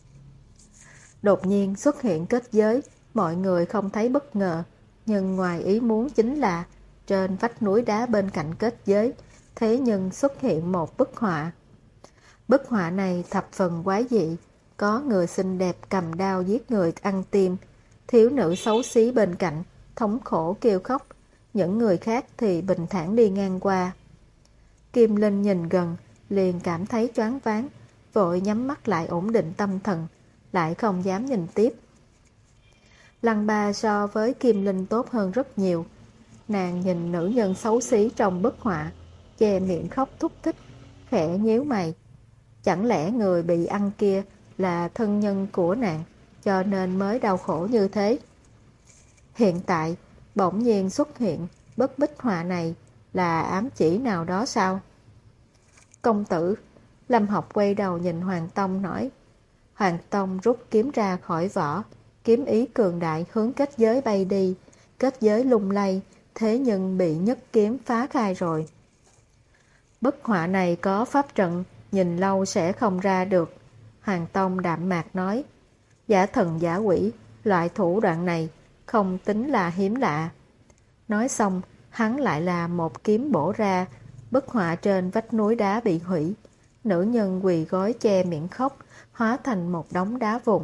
Đột nhiên xuất hiện kết giới, mọi người không thấy bất ngờ, nhưng ngoài ý muốn chính là trên vách núi đá bên cạnh kết giới, thế nhưng xuất hiện một bức họa. Bức họa này thập phần quái dị, có người xinh đẹp cầm đao giết người ăn tim, thiếu nữ xấu xí bên cạnh, thống khổ kêu khóc, những người khác thì bình thản đi ngang qua. Kim Linh nhìn gần, liền cảm thấy choáng váng, vội nhắm mắt lại ổn định tâm thần, lại không dám nhìn tiếp. Lăng Ba so với Kim Linh tốt hơn rất nhiều. Nàng nhìn nữ nhân xấu xí trong bức họa, che miệng khóc thúc thích, khẽ nhíu mày. Chẳng lẽ người bị ăn kia là thân nhân của nàng, cho nên mới đau khổ như thế? Hiện tại, bỗng nhiên xuất hiện bức bích họa này là ám chỉ nào đó sao? Công tử, Lâm Học quay đầu nhìn Hoàng Tông nói. Hoàng Tông rút kiếm ra khỏi vỏ, kiếm ý cường đại hướng kết giới bay đi, kết giới lung lay, thế nhưng bị nhất kiếm phá khai rồi. Bức họa này có pháp trận, nhìn lâu sẽ không ra được. Hoàng Tông đạm mạc nói, giả thần giả quỷ, loại thủ đoạn này không tính là hiếm lạ. Nói xong, hắn lại là một kiếm bổ ra, bức họa trên vách núi đá bị hủy. Nữ nhân quỳ gối che miệng khóc, hóa thành một đống đá vụn.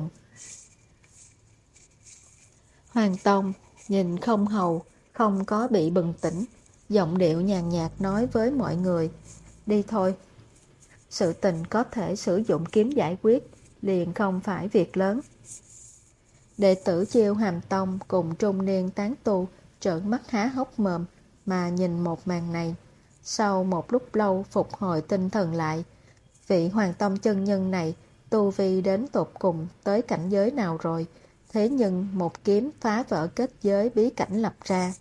Hoàng Tông nhìn Không hầu, không có bị bừng tỉnh, giọng điệu nhàn nhạt nói với mọi người, đi thôi. Sự tình có thể sử dụng kiếm giải quyết, liền không phải việc lớn. Đệ tử Chiêu Hàm Tông cùng trung niên tán tu trợn mắt há hốc mồm mà nhìn một màn này. Sau một lúc lâu phục hồi tinh thần lại, vị Hoàng Tông chân nhân này tu vi đến tột cùng tới cảnh giới nào rồi, thế nhưng một kiếm phá vỡ kết giới bí cảnh lập ra.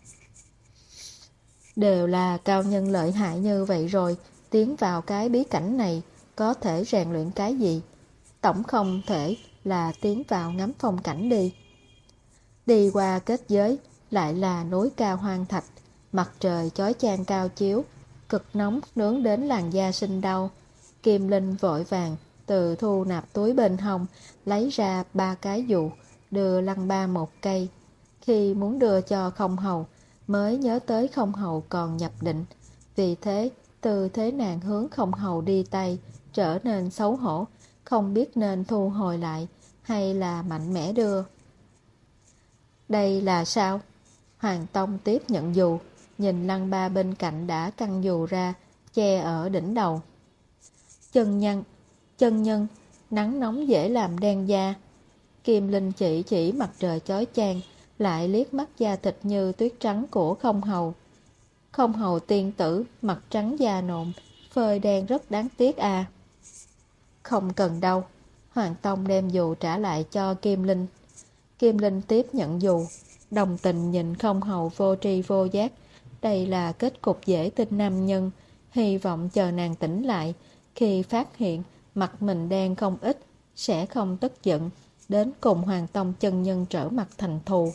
Đều là cao nhân lợi hại như vậy rồi, tiến vào cái bí cảnh này có thể rèn luyện cái gì? Tổng không thể là tiến vào ngắm phong cảnh đi. Đi qua kết giới lại là núi cao hoang thạch, mặt trời chói chang cao chiếu, cực nóng nướng đến làn da sinh đau. Kim Linh vội vàng từ thu nạp túi bên hông lấy ra ba cái dù, đưa Lăng Ba một cây. Khi muốn đưa cho Không Hầu mới nhớ tới Không Hầu còn nhập định, vì thế tư thế nàng hướng Không Hầu đi tay trở nên xấu hổ, không biết nên thu hồi lại hay là mạnh mẽ đưa. Đây là sao? Hoàng Tông tiếp nhận dù, nhìn Lăng Ba bên cạnh đã căng dù ra, che ở đỉnh đầu. Chân nhân, chân nhân, nắng nóng dễ làm đen da. Kim Linh chỉ chỉ mặt trời chói chang, lại liếc mắt da thịt như tuyết trắng của Không Hầu. Không Hầu tiên tử, mặt trắng da nộn, phơi đen rất đáng tiếc à. Không cần đâu. Hoàng Tông đem dù trả lại cho Kim Linh. Kim Linh tiếp nhận dù, đồng tình nhìn Không Hầu vô tri vô giác. Đây là kết cục dễ tin nam nhân, hy vọng chờ nàng tỉnh lại, khi phát hiện mặt mình đen không ít, sẽ không tức giận, đến cùng Hoàng Tông chân nhân trở mặt thành thù.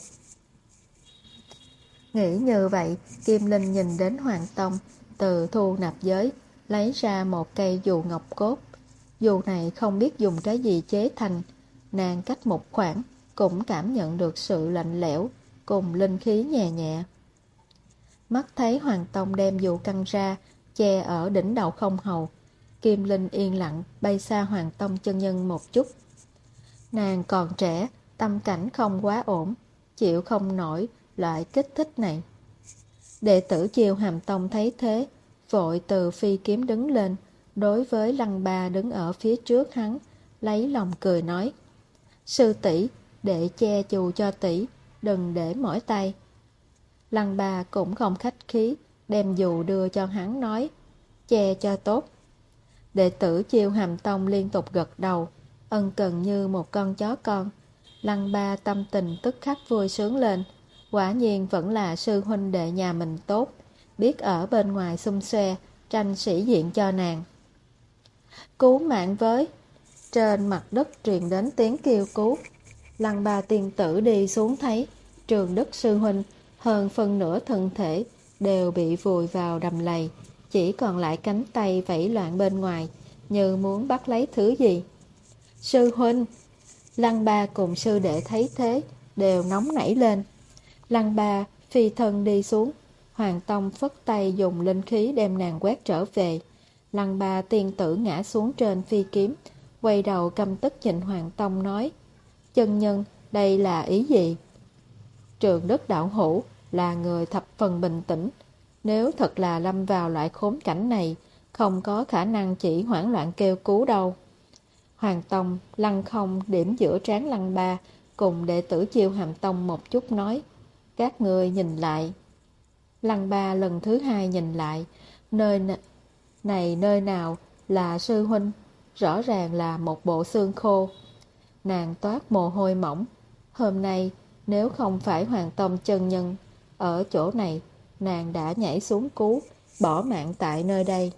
Nghĩ như vậy, Kim Linh nhìn đến Hoàng Tông từ thu nạp giới lấy ra một cây dù ngọc cốt. Dù này không biết dùng cái gì chế thành, nàng cách một khoảng cũng cảm nhận được sự lạnh lẽo cùng linh khí nhẹ nhẹ. Mắt thấy Hoàng Tông đem dù căng ra che ở đỉnh đầu Không Hầu, Kim Linh yên lặng bay xa Hoàng Tông chân nhân một chút. Nàng còn trẻ, tâm cảnh không quá ổn, chịu không nổi loại kích thích này. Đệ tử Chiêu Hàm Tông thấy thế, vội từ phi kiếm đứng lên, đối với Lăng Ba đứng ở phía trước hắn, lấy lòng cười nói: Sư tỷ, đệ che chù cho tỷ, đừng để mỏi tay. Lăng Ba cũng không khách khí, đem dù đưa cho hắn nói: Che cho tốt. Đệ tử Chiêu Hàm Tông liên tục gật đầu, ân cần như một con chó con. Lăng Ba tâm tình tức khắc vui sướng lên, quả nhiên vẫn là sư huynh đệ nhà mình tốt, biết ở bên ngoài xum xoe, tranh sĩ diện cho nàng. Cứu mạng với! Trên mặt đất truyền đến tiếng kêu cứu. Lăng Ba tiên tử đi xuống thấy Trường Đức sư huynh hơn phân nửa thân thể đều bị vùi vào đầm lầy, chỉ còn lại cánh tay vẫy loạn bên ngoài, như muốn bắt lấy thứ gì. Sư huynh! Lăng Ba cùng sư đệ thấy thế đều nóng nảy lên. Lăng Ba phi thân đi xuống, Hoàng Tông phất tay dùng linh khí đem nàng quét trở về. Lăng Ba tiên tử ngã xuống trên phi kiếm, quay đầu căm tức nhìn Hoàng Tông nói: Chân nhân, đây là ý gì? Trường Đức đạo hữu là người thập phần bình tĩnh, nếu thật là lâm vào loại khốn cảnh này, không có khả năng chỉ hoảng loạn kêu cứu đâu. Hoàng Tông lăng không điểm giữa trán Lăng Ba, cùng đệ tử Chiêu Hàm Tông một chút nói: Các người nhìn lại. Lăng Ba lần thứ hai nhìn lại, nơi này nơi nào là sư huynh, rõ ràng là một bộ xương khô. Nàng toát mồ hôi mỏng. Hôm nay nếu không phải Hoàng Tông chân nhân ở chỗ này, nàng đã nhảy xuống cứu, bỏ mạng tại nơi đây.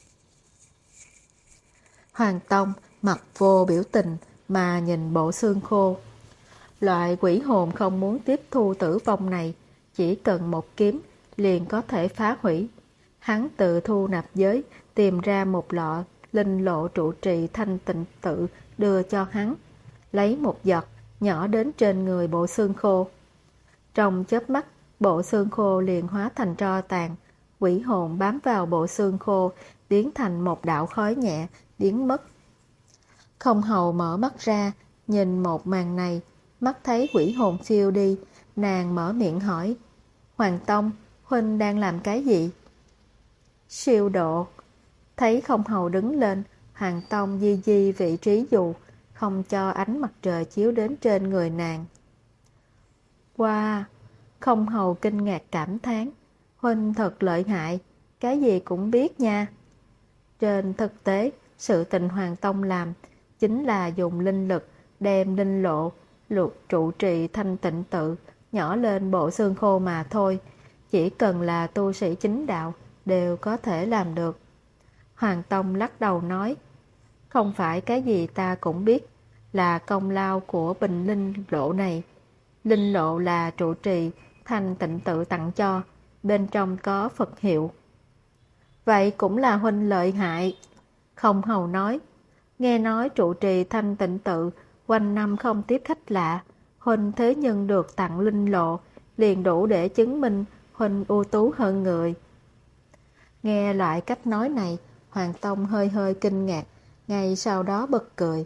Hoàng Tông mặt vô biểu tình mà nhìn bộ xương khô. Loại quỷ hồn không muốn tiếp thu tử vong này, chỉ cần một kiếm liền có thể phá hủy. Hắn tự thu nạp giới, tìm ra một lọ linh lộ trụ trì thanh tịnh tự đưa cho hắn, lấy một giọt nhỏ đến trên người bộ xương khô. Trong chớp mắt, bộ xương khô liền hóa thành tro tàn, quỷ hồn bám vào bộ xương khô, biến thành một đạo khói nhẹ, biến mất. Không Hầu mở mắt ra, nhìn một màn này, mắt thấy quỷ hồn phiêu đi, nàng mở miệng hỏi: Hoàng Tông, huynh đang làm cái gì? Siêu độ. Thấy Không Hầu đứng lên, Hoàng Tông di di vị trí dù, không cho ánh mặt trời chiếu đến trên người nàng. Wow! Không Hầu kinh ngạc cảm thán: huynh thật lợi hại, cái gì cũng biết nha. Trên thực tế, sự tình Hoàng Tông làm chính là dùng linh lực đem linh lộ lục trụ trì thanh tịnh tự nhỏ lên bộ xương khô mà thôi, chỉ cần là tu sĩ chính đạo đều có thể làm được. Hoàng Tông lắc đầu nói: Không phải cái gì ta cũng biết, là công lao của bình linh lộ này. Linh lộ là trụ trì thanh tịnh tự tặng cho, bên trong có Phật hiệu. Vậy cũng là huynh lợi hại. Không hầu nói, nghe nói trụ trì Thanh Tịnh Tự quanh năm không tiếp khách lạ, huynh thế nhưng được tặng linh lộ, liền đủ để chứng minh huynh ưu tú hơn người. Nghe lại cách nói này, Hoàng Tông hơi hơi kinh ngạc, ngay sau đó bật cười.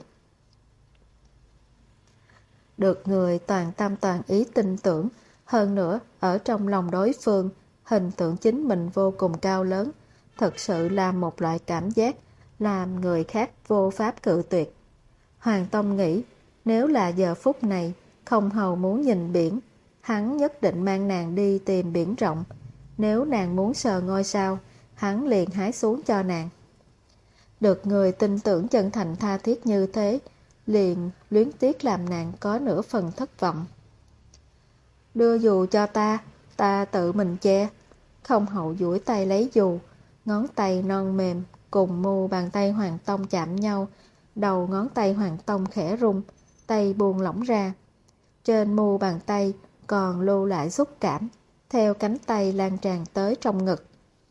Được người toàn tâm toàn ý tin tưởng, hơn nữa ở trong lòng đối phương, hình tượng chính mình vô cùng cao lớn, thật sự là một loại cảm giác làm người khác vô pháp cự tuyệt. Hoàng Tông nghĩ, nếu là giờ phút này, không hầu muốn nhìn biển, hắn nhất định mang nàng đi tìm biển rộng. Nếu nàng muốn sờ ngôi sao, hắn liền hái xuống cho nàng. Được người tin tưởng chân thành tha thiết như thế, liền luyến tiếc làm nàng có nửa phần thất vọng. Đưa dù cho ta, ta tự mình che. Không hậu duỗi tay lấy dù, ngón tay non mềm cùng mu bàn tay Hoàng Tông chạm nhau, đầu ngón tay Hoàng Tông khẽ rung, tay buông lỏng ra. Trên mu bàn tay còn lưu lại xúc cảm, theo cánh tay lan tràn tới trong ngực.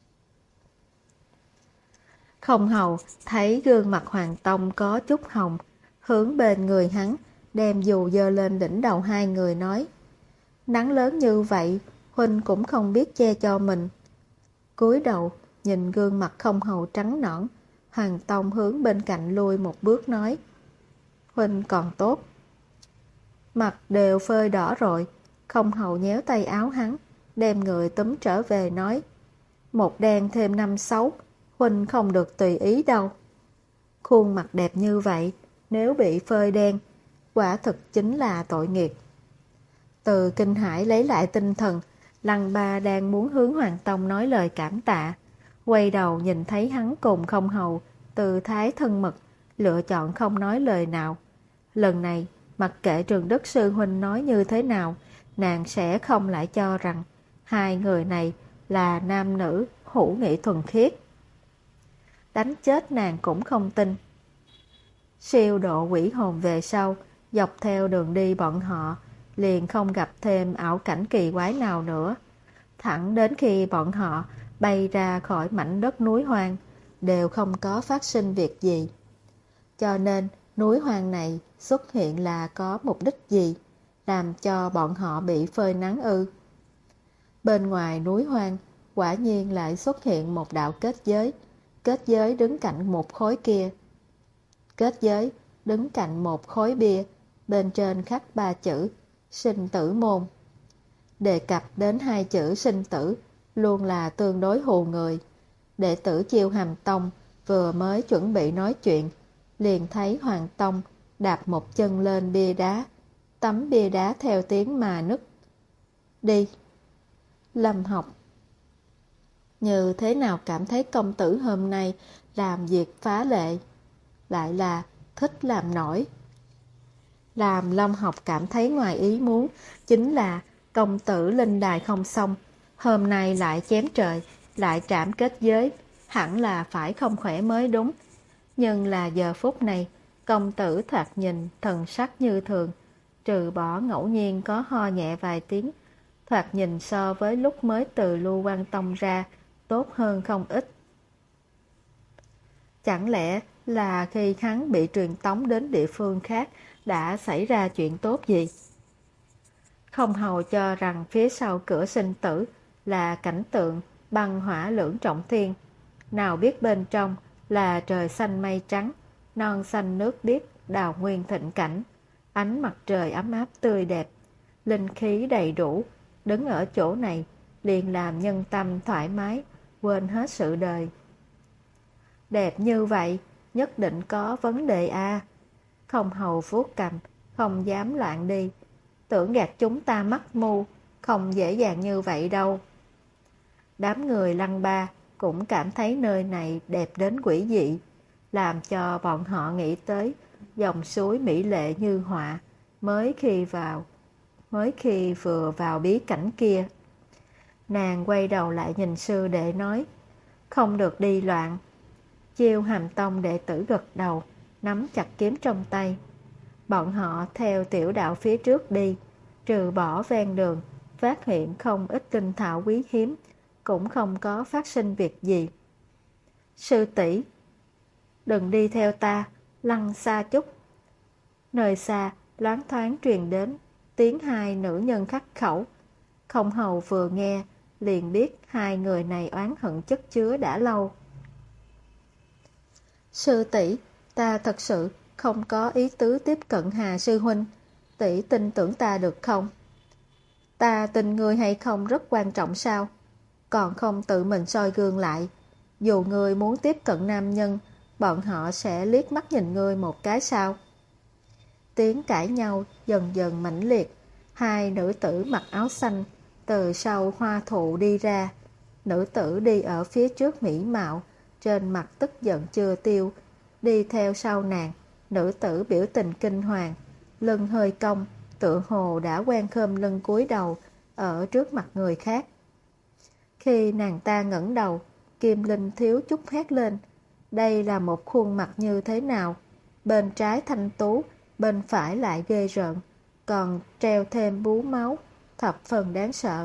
Không hầu thấy gương mặt Hoàng Tông có chút hồng, hướng bên người hắn, đem dù giơ lên đỉnh đầu hai người nói: Nắng lớn như vậy, huynh cũng không biết che cho mình. Cúi đầu nhìn gương mặt không hầu trắng nõn, Hoàng Tông hướng bên cạnh lui một bước nói: Huynh còn tốt. Mặt đều phơi đỏ rồi, không hầu nhéo tay áo hắn, đem người túm trở về nói: Một đen thêm năm xấu, huynh không được tùy ý đâu. Khuôn mặt đẹp như vậy, nếu bị phơi đen, quả thực chính là tội nghiệp. Từ kinh hãi lấy lại tinh thần, Lăng Ba đang muốn hướng Hoàng Tông nói lời cảm tạ, quay đầu nhìn thấy hắn cùng không hầu từ thái thân mật, lựa chọn không nói lời nào. Lần này, mặc kệ Trường Đức Sư huynh nói như thế nào, nàng sẽ không lại cho rằng hai người này là nam nữ hữu nghị thuần khiết. Đánh chết nàng cũng không tin. Siêu độ quỷ hồn về sau, dọc theo đường đi bọn họ liền không gặp thêm ảo cảnh kỳ quái nào nữa. Thẳng đến khi bọn họ bay ra khỏi mảnh đất núi hoang, đều không có phát sinh việc gì. Cho nên núi hoang này xuất hiện là có mục đích gì, làm cho bọn họ bị phơi nắng ư? Bên ngoài núi hoang, quả nhiên lại xuất hiện một đạo kết giới. Kết giới đứng cạnh một khối kia. Kết giới đứng cạnh một khối bia, bên trên khắc ba chữ sinh tử môn. Đề cập đến hai chữ sinh tử luôn là tương đối hù người. Đệ tử Chiêu Hàm Tông vừa mới chuẩn bị nói chuyện, liền thấy Hoàng Tông đạp một chân lên bia đá, tấm bia đá theo tiếng mà nứt. Đi. Lâm Học như thế nào cảm thấy công tử hôm nay làm việc phá lệ, lại là thích làm nổi. Làm Lâm Học cảm thấy ngoài ý muốn chính là công tử linh đài không xong, hôm nay lại chém trời, lại trảm kết giới, hẳn là phải không khỏe mới đúng. Nhưng là giờ phút này, công tử thoạt nhìn thần sắc như thường, trừ bỏ ngẫu nhiên có ho nhẹ vài tiếng, thoạt nhìn so với lúc mới từ Lưu Quan Tông ra, tốt hơn không ít. Chẳng lẽ là khi hắn bị truyền tống đến địa phương khác đã xảy ra chuyện tốt gì? Không hầu cho rằng phía sau cửa sinh tử là cảnh tượng băng hỏa lưỡng trọng thiên, nào biết bên trong là trời xanh mây trắng, non xanh nước biếc, đào nguyên thịnh cảnh, ánh mặt trời ấm áp tươi đẹp, linh khí đầy đủ, đứng ở chỗ này liền làm nhân tâm thoải mái, quên hết sự đời. Đẹp như vậy, nhất định có vấn đề a. À. Không hầu vuốt cầm, không dám loạn đi, tưởng gạt chúng ta mắc mưu, không dễ dàng như vậy đâu. Đám người Lăng Ba cũng cảm thấy nơi này đẹp đến quỷ dị, làm cho bọn họ nghĩ tới dòng suối mỹ lệ như họa mới khi vào, mới khi vừa vào bí cảnh kia. Nàng quay đầu lại nhìn sư đệ nói: Không được đi loạn. Chiêu Hàm Tông đệ tử gật đầu, nắm chặt kiếm trong tay. Bọn họ theo tiểu đạo phía trước đi, trừ bỏ ven đường, phát hiện không ít tinh thảo quý hiếm, cũng không có phát sinh việc gì. Sư tỷ, đừng đi theo ta, lăn xa chút. Nơi xa, loáng thoáng truyền đến tiếng hai nữ nhân khắc khẩu. Không hầu vừa nghe, liền biết hai người này oán hận chất chứa đã lâu. Sư tỷ, ta thật sự không có ý tứ tiếp cận Hà sư huynh, tỷ tin tưởng ta được không? Ta tin ngươi hay không rất quan trọng sao? Còn không tự mình soi gương lại. Dù ngươi muốn tiếp cận nam nhân, bọn họ sẽ liếc mắt nhìn ngươi một cái sao? Tiếng cãi nhau dần dần mãnh liệt. Hai nữ tử mặc áo xanh từ sau hoa thụ đi ra. Nữ tử đi ở phía trước mỹ mạo, trên mặt tức giận chưa tiêu. Đi theo sau nàng, nữ tử biểu tình kinh hoàng, lưng hơi cong, tựa hồ đã quen khom lưng cúi đầu ở trước mặt người khác. Khi nàng ta ngẩng đầu, Kim Linh thiếu chút hét lên. Đây là một khuôn mặt như thế nào? Bên trái thanh tú, bên phải lại ghê rợn, còn treo thêm bú máu, thập phần đáng sợ.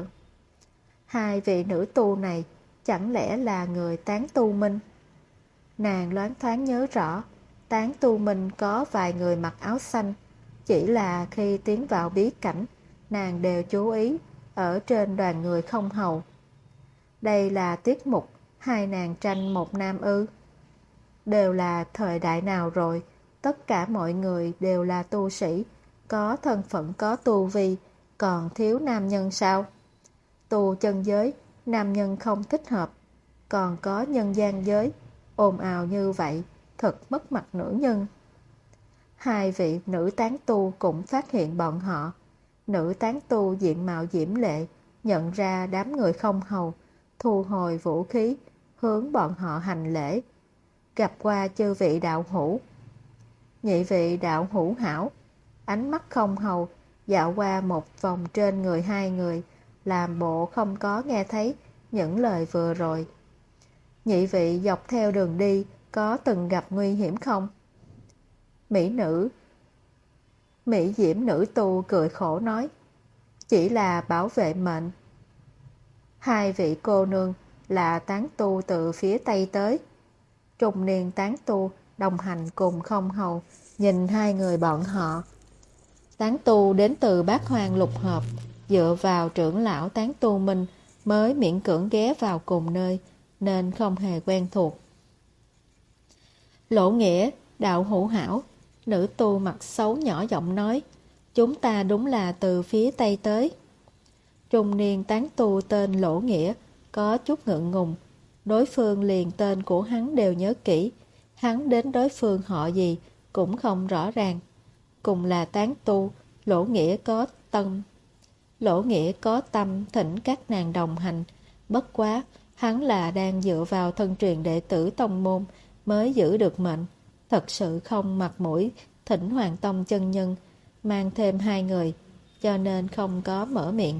Hai vị nữ tu này chẳng lẽ là người Tán Tu Minh? Nàng loáng thoáng nhớ rõ, Tán Tu Minh có vài người mặc áo xanh, chỉ là khi tiến vào bí cảnh, nàng đều chú ý ở trên đoàn người không hầu. Đây là tiết mục hai nàng tranh một nam ư? Đều là thời đại nào rồi? Tất cả mọi người đều là tu sĩ, có thân phận có tu vi, còn thiếu nam nhân sao? Tu chân giới, nam nhân không thích hợp, còn có nhân gian giới, ồn ào như vậy, thật mất mặt nữ nhân. Hai vị nữ tán tu cũng phát hiện bọn họ. Nữ tán tu diện mạo diễm lệ, nhận ra đám người không hầu, thu hồi vũ khí, hướng bọn họ hành lễ. Gặp qua chư vị đạo hữu. Nhị vị đạo hữu hảo. Ánh mắt không hầu dạo qua một vòng trên người hai người, làm bộ không có nghe thấy những lời vừa rồi. Nhị vị dọc theo đường đi có từng gặp nguy hiểm không? Mỹ nữ Mỹ diễm nữ tu cười khổ nói, chỉ là bảo vệ mệnh. Hai vị cô nương là tán tu từ phía Tây tới. Trung niên tán tu đồng hành cùng không hầu, nhìn hai người bọn họ. Tán tu đến từ Bát Hoang lục hợp, dựa vào trưởng lão Tán Tu Minh mới miễn cưỡng ghé vào cùng nơi, nên không hề quen thuộc. Lỗ Nghĩa, đạo hữu hảo, nữ tu mặt xấu nhỏ giọng nói, chúng ta đúng là từ phía Tây tới. Trung niên tán tu tên Lỗ Nghĩa có chút ngượng ngùng, đối phương liền tên của hắn đều nhớ kỹ, hắn đến đối phương họ gì cũng không rõ ràng. Cùng là tán tu, Lỗ Nghĩa có tâm Lỗ Nghĩa có tâm thỉnh các nàng đồng hành, bất quá hắn là đang dựa vào thân truyền đệ tử tông môn mới giữ được mệnh, thật sự không mặt mũi thỉnh Hoàng Tông chân nhân mang thêm hai người, cho nên không có mở miệng.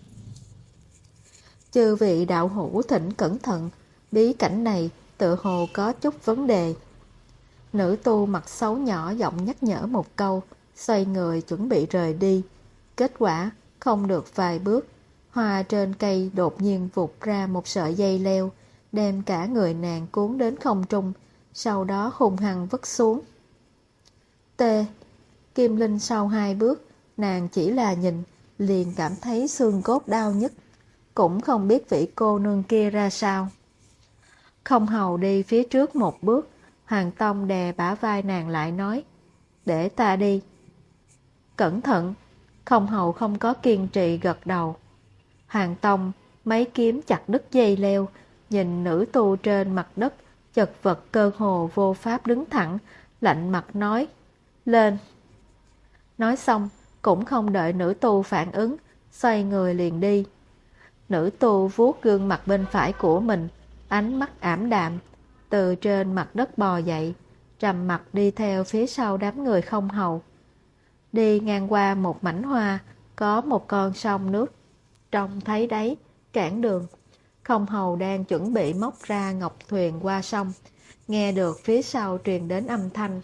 Chư vị đạo hữu thỉnh cẩn thận, bí cảnh này tự hồ có chút vấn đề. Nữ tu mặt xấu nhỏ giọng nhắc nhở một câu, xoay người chuẩn bị rời đi. Kết quả không được vài bước, hoa trên cây đột nhiên vụt ra một sợi dây leo, đem cả người nàng cuốn đến không trung, sau đó hung hăng vứt xuống. Tê, Kim Linh sau hai bước, nàng chỉ là nhìn, liền cảm thấy xương cốt đau nhức, cũng không biết vị cô nương kia ra sao. Không hầu đi phía trước một bước, Hoàng Tông đè bả vai nàng lại nói, để ta đi. Cẩn thận, không hầu không có kiên trì gật đầu. Hoàng Tông mấy kiếm chặt đứt dây leo, nhìn nữ tu trên mặt đất, chật vật cơ hồ vô pháp đứng thẳng, lạnh mặt nói, lên. Nói xong, cũng không đợi nữ tu phản ứng, xoay người liền đi. Nữ tu vuốt gương mặt bên phải của mình, ánh mắt ảm đạm, từ trên mặt đất bò dậy, trầm mặt đi theo phía sau đám người không hầu. Đi ngang qua một mảnh hoa, có một con sông nước, trông thấy đấy, cản đường. Không hầu đang chuẩn bị móc ra ngọc thuyền qua sông, nghe được phía sau truyền đến âm thanh.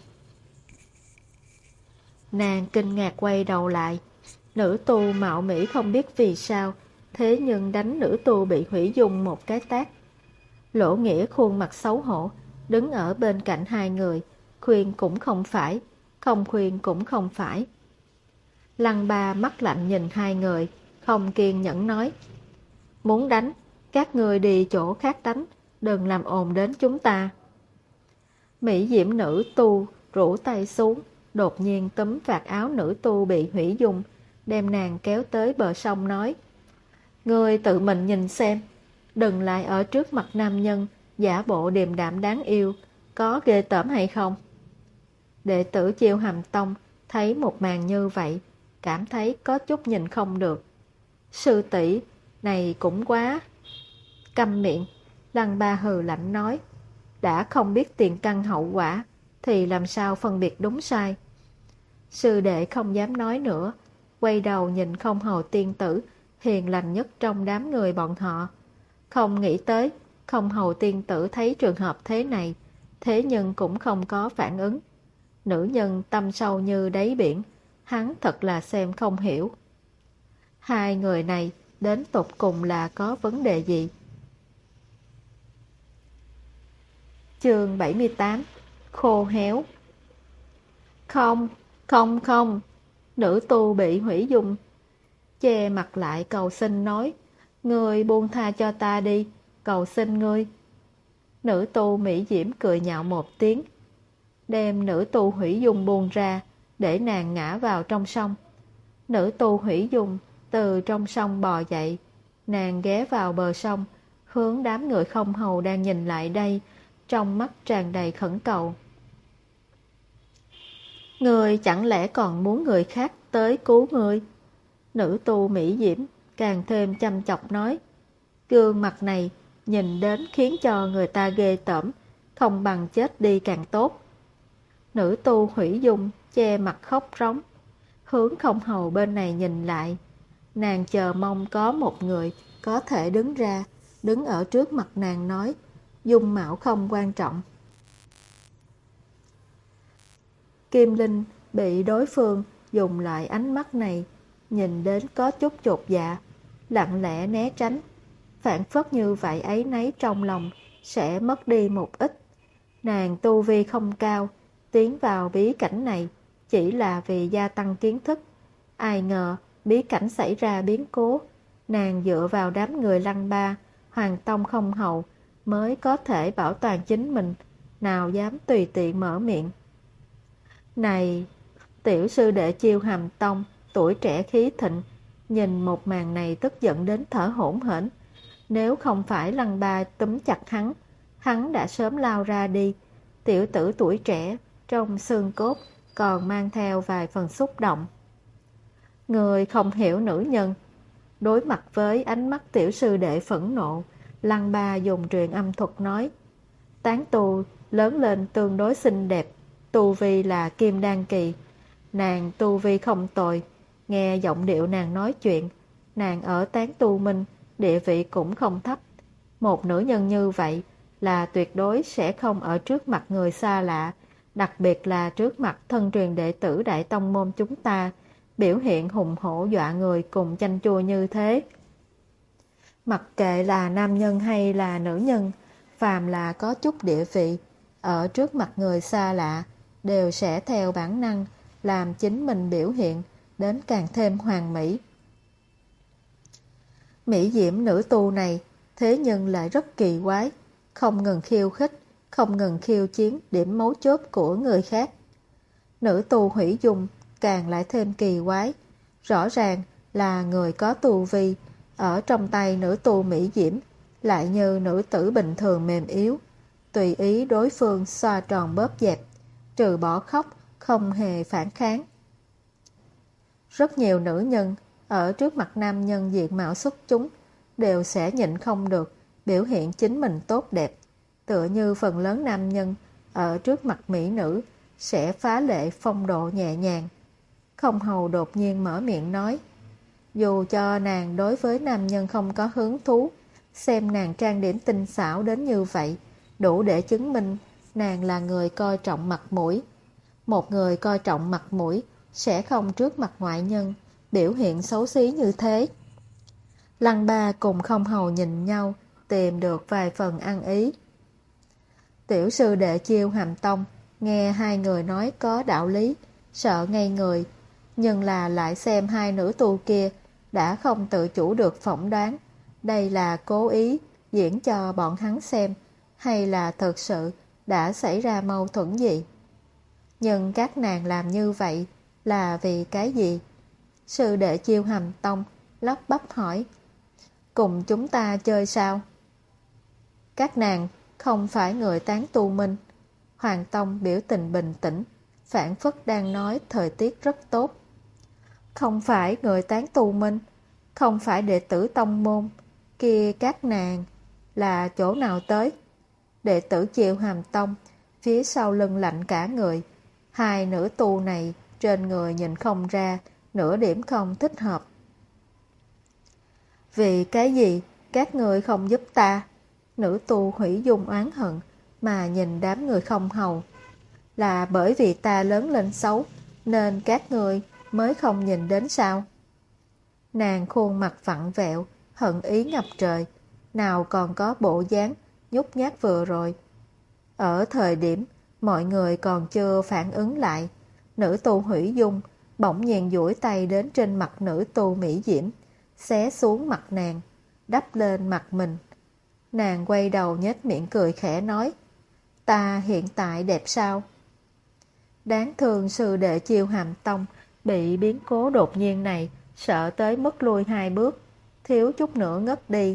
Nàng kinh ngạc quay đầu lại, nữ tu mạo mỹ không biết vì sao, thế nhưng đánh nữ tu bị hủy dung một cái tát. Lỗ Nghĩa khuôn mặt xấu hổ, đứng ở bên cạnh hai người, khuyên cũng không phải, không khuyên cũng không phải. Lăng Ba mắt lạnh nhìn hai người, không kiên nhẫn nói: muốn đánh, các người đi chỗ khác đánh, đừng làm ồn đến chúng ta. Mỹ diễm nữ tu rũ tay xuống, đột nhiên túm vạt áo nữ tu bị hủy dung, đem nàng kéo tới bờ sông nói: ngươi tự mình nhìn xem, đừng lại ở trước mặt nam nhân giả bộ điềm đạm đáng yêu, có ghê tởm hay không? Đệ tử Chiêu Hàm Tông thấy một màn như vậy, cảm thấy có chút nhìn không được. Sư tỷ này cũng quá. Câm miệng, Lăng Ba hừ lạnh nói: đã không biết tiền căn hậu quả thì làm sao phân biệt đúng sai? Sư đệ không dám nói nữa, quay đầu nhìn Không Hầu tiên tử, hiền lành nhất trong đám người bọn họ. Không nghĩ tới Không Hầu tiên tử thấy trường hợp thế này, thế nhưng cũng không có phản ứng. Nữ nhân tâm sâu như đáy biển, hắn thật là xem không hiểu. Hai người này đến tột cùng là có vấn đề gì? Chương bảy mươi tám. Khô héo. Không, không, không. Nữ tu bị hủy dung, che mặt lại cầu xin nói: ngươi buông tha cho ta đi, cầu xin ngươi. Nữ tu Mỹ Diễm cười nhạo một tiếng, đem nữ tu hủy dung buông ra, để nàng ngã vào trong sông. Nữ tu hủy dung từ trong sông bò dậy, nàng ghé vào bờ sông, hướng đám người Không Hầu đang nhìn lại đây, trong mắt tràn đầy khẩn cầu. Ngươi chẳng lẽ còn muốn người khác tới cứu ngươi? Nữ tu Mỹ Diễm càng thêm chăm chọc nói: gương mặt này nhìn đến khiến cho người ta ghê tởm, không bằng chết đi càng tốt. Nữ tu hủy dung che mặt khóc rống, hướng Không Hầu bên này nhìn lại. Nàng chờ mong có một người có thể đứng ra, đứng ở trước mặt nàng nói: dung mạo không quan trọng. Kim Linh bị đối phương dùng lại ánh mắt này nhìn đến có chút chột dạ, lặng lẽ né tránh, phản phất như vậy ấy nấy trong lòng sẽ mất đi một ít. Nàng tu vi không cao, tiến vào bí cảnh này chỉ là vì gia tăng kiến thức. Ai ngờ bí cảnh xảy ra biến cố, nàng dựa vào đám người Lăng Ba, Hoàng Tông Không Hầu mới có thể bảo toàn chính mình, nào dám tùy tiện mở miệng. Này, tiểu sư đệ Chiêu Hàm Tông tuổi trẻ khí thịnh, nhìn một màn này tức giận đến thở hổn hển. Nếu không phải Lăng Ba túm chặt hắn, hắn đã sớm lao ra đi. Tiểu tử tuổi trẻ, trong xương cốt còn mang theo vài phần xúc động. Người không hiểu nữ nhân. Đối mặt với ánh mắt tiểu sư đệ phẫn nộ, Lăng Ba dùng truyền âm thuật nói: tán tu lớn lên tương đối xinh đẹp, tu vi là kim đan kỳ. Nàng tu vi không tồi, nghe giọng điệu nàng nói chuyện, nàng ở tán tu minh địa vị cũng không thấp. Một nữ nhân như vậy là tuyệt đối sẽ không ở trước mặt người xa lạ, đặc biệt là trước mặt thân truyền đệ tử Đại Tông môn chúng ta, biểu hiện hùng hổ dọa người cùng chanh chua như thế. Mặc kệ là nam nhân hay là nữ nhân, phàm là có chút địa vị, ở trước mặt người xa lạ, đều sẽ theo bản năng làm chính mình biểu hiện đến càng thêm hoàn mỹ. Mỹ diễm nữ tu này thế nhưng lại rất kỳ quái, không ngừng khiêu khích, không ngừng khiêu chiến điểm mấu chốt của người khác. Nữ tu hủy dung càng lại thêm kỳ quái, rõ ràng là người có tu vi, ở trong tay nữ tu Mỹ diễm lại như nữ tử bình thường mềm yếu, tùy ý đối phương xoa tròn bóp dẹp, trừ bỏ khóc, không hề phản kháng. Rất nhiều nữ nhân ở trước mặt nam nhân diện mạo xuất chúng đều sẽ nhịn không được biểu hiện chính mình tốt đẹp, tựa như phần lớn nam nhân ở trước mặt mỹ nữ sẽ phá lệ phong độ nhẹ nhàng. Không Hầu đột nhiên mở miệng nói: dù cho nàng đối với nam nhân không có hứng thú, xem nàng trang điểm tinh xảo đến như vậy, đủ để chứng minh nàng là người coi trọng mặt mũi. Một người coi trọng mặt mũi sẽ không trước mặt ngoại nhân biểu hiện xấu xí như thế. Lăng Ba cùng Không Hầu nhìn nhau, tìm được vài phần ăn ý. Tiểu sư đệ Chiêu Hàm Tông nghe hai người nói có đạo lý, sợ ngây người, nhưng là lại xem hai nữ tu kia đã không tự chủ được phỏng đoán đây là cố ý diễn cho bọn hắn xem hay là thực sự đã xảy ra mâu thuẫn gì. Nhưng các nàng làm như vậy là vì cái gì? Sư đệ Chiêu Hàm Tông lắp bắp hỏi. Cùng chúng ta chơi sao? Các nàng không phải người tán tu minh. Hoàng Tông biểu tình bình tĩnh, phảng phất đang nói thời tiết rất tốt. Không phải người tán tu minh, không phải đệ tử tông môn, kia các nàng là chỗ nào tới? Đệ tử Chiêu Hàm Tông, phía sau lưng lạnh cả người. Hai nữ tu này trên người nhìn không ra nửa điểm không thích hợp. Vì cái gì các người không giúp ta? Nữ tu Hủy Dung oán hận mà nhìn đám người không hầu. Là bởi vì ta lớn lên xấu nên các người mới không nhìn đến sao? Nàng khuôn mặt vặn vẹo, hận ý ngập trời, nào còn có bộ dáng nhút nhát vừa rồi. Ở thời điểm mọi người còn chưa phản ứng lại, nữ tu Hủy Dung bỗng nhiên duỗi tay đến trên mặt nữ tu Mỹ Diễm, xé xuống mặt nàng, đắp lên mặt mình. Nàng quay đầu nhếch miệng cười khẽ nói, ta hiện tại đẹp sao? Đáng thương sư đệ Chiêu Hàm Tông bị biến cố đột nhiên này sợ tới mức lui hai bước, thiếu chút nữa ngất đi.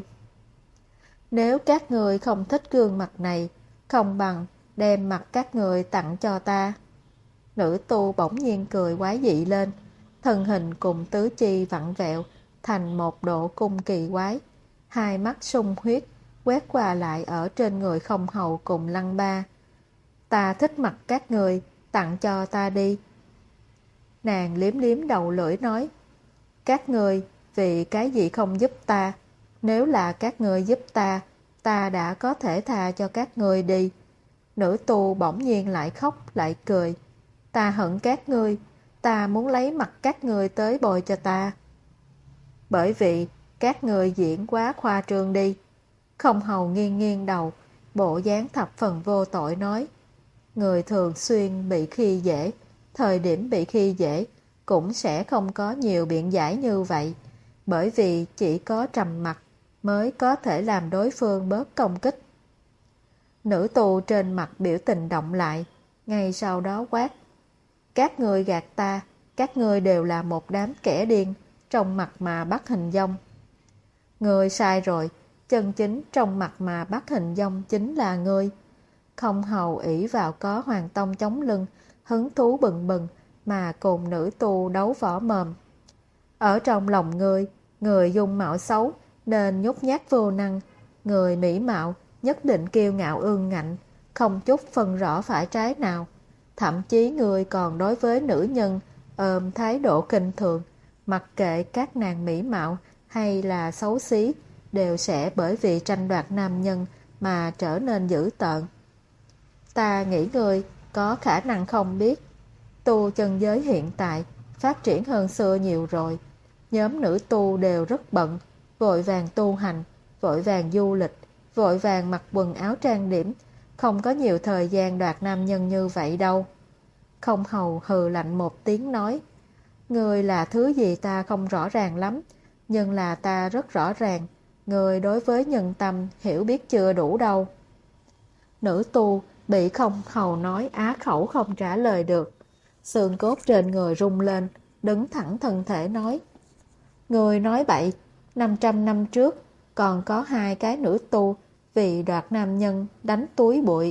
Nếu các người không thích gương mặt này, không bằng đem mặt các người tặng cho ta. Nữ tu bỗng nhiên cười quái dị lên, thân hình cùng tứ chi vặn vẹo thành một độ cung kỳ quái, hai mắt sung huyết quét qua lại ở trên người không hầu cùng Lăng Ba. Ta thích mặt các người, tặng cho ta đi. Nàng liếm liếm đầu lưỡi nói, các người vì cái gì không giúp ta? Nếu là các người giúp ta, ta đã có thể tha cho các người đi. Nữ tu bỗng nhiên lại khóc lại cười. Ta hận các ngươi, ta muốn lấy mặt các ngươi tới bồi cho ta. Bởi vì các ngươi diễn quá khoa trương đi. Không hầu nghiêng nghiêng đầu, bộ dáng thập phần vô tội nói. Người thường xuyên bị khi dễ, thời điểm bị khi dễ cũng sẽ không có nhiều biện giải như vậy. Bởi vì chỉ có trầm mặc mới có thể làm đối phương bớt công kích. Nữ tu trên mặt biểu tình động lại, ngay sau đó quát. Các ngươi gạt ta, các ngươi đều là một đám kẻ điên, trong mặt mà bắt hình dong. Ngươi sai rồi, chân chính trong mặt mà bắt hình dong chính là ngươi. Không hầu ỷ vào có Hoàng Tông chống lưng, hứng thú bừng bừng mà cùng nữ tu đấu võ mồm. Ở trong lòng ngươi, người dung mạo xấu nên nhút nhát vô năng, người mỹ mạo nhất định kiêu ngạo ương ngạnh, không chút phân rõ phải trái nào. Thậm chí người còn đối với nữ nhân ôm thái độ kinh thường, mặc kệ các nàng mỹ mạo hay là xấu xí, đều sẽ bởi vì tranh đoạt nam nhân mà trở nên dữ tợn. Ta nghĩ người có khả năng không biết, tu chân giới hiện tại phát triển hơn xưa nhiều rồi. Nhóm nữ tu đều rất bận, vội vàng tu hành, vội vàng du lịch, vội vàng mặc quần áo trang điểm, không có nhiều thời gian đoạt nam nhân như vậy đâu. Không hầu hừ lạnh một tiếng nói, người là thứ gì ta không rõ ràng lắm, nhưng là ta rất rõ ràng, người đối với nhân tâm hiểu biết chưa đủ đâu. Nữ tu bị không hầu nói á khẩu không trả lời được, xương cốt trên người rung lên, đứng thẳng thân thể nói, người nói bậy, năm trăm năm trước còn có hai cái nữ tu vì đoạt nam nhân đánh túi bụi.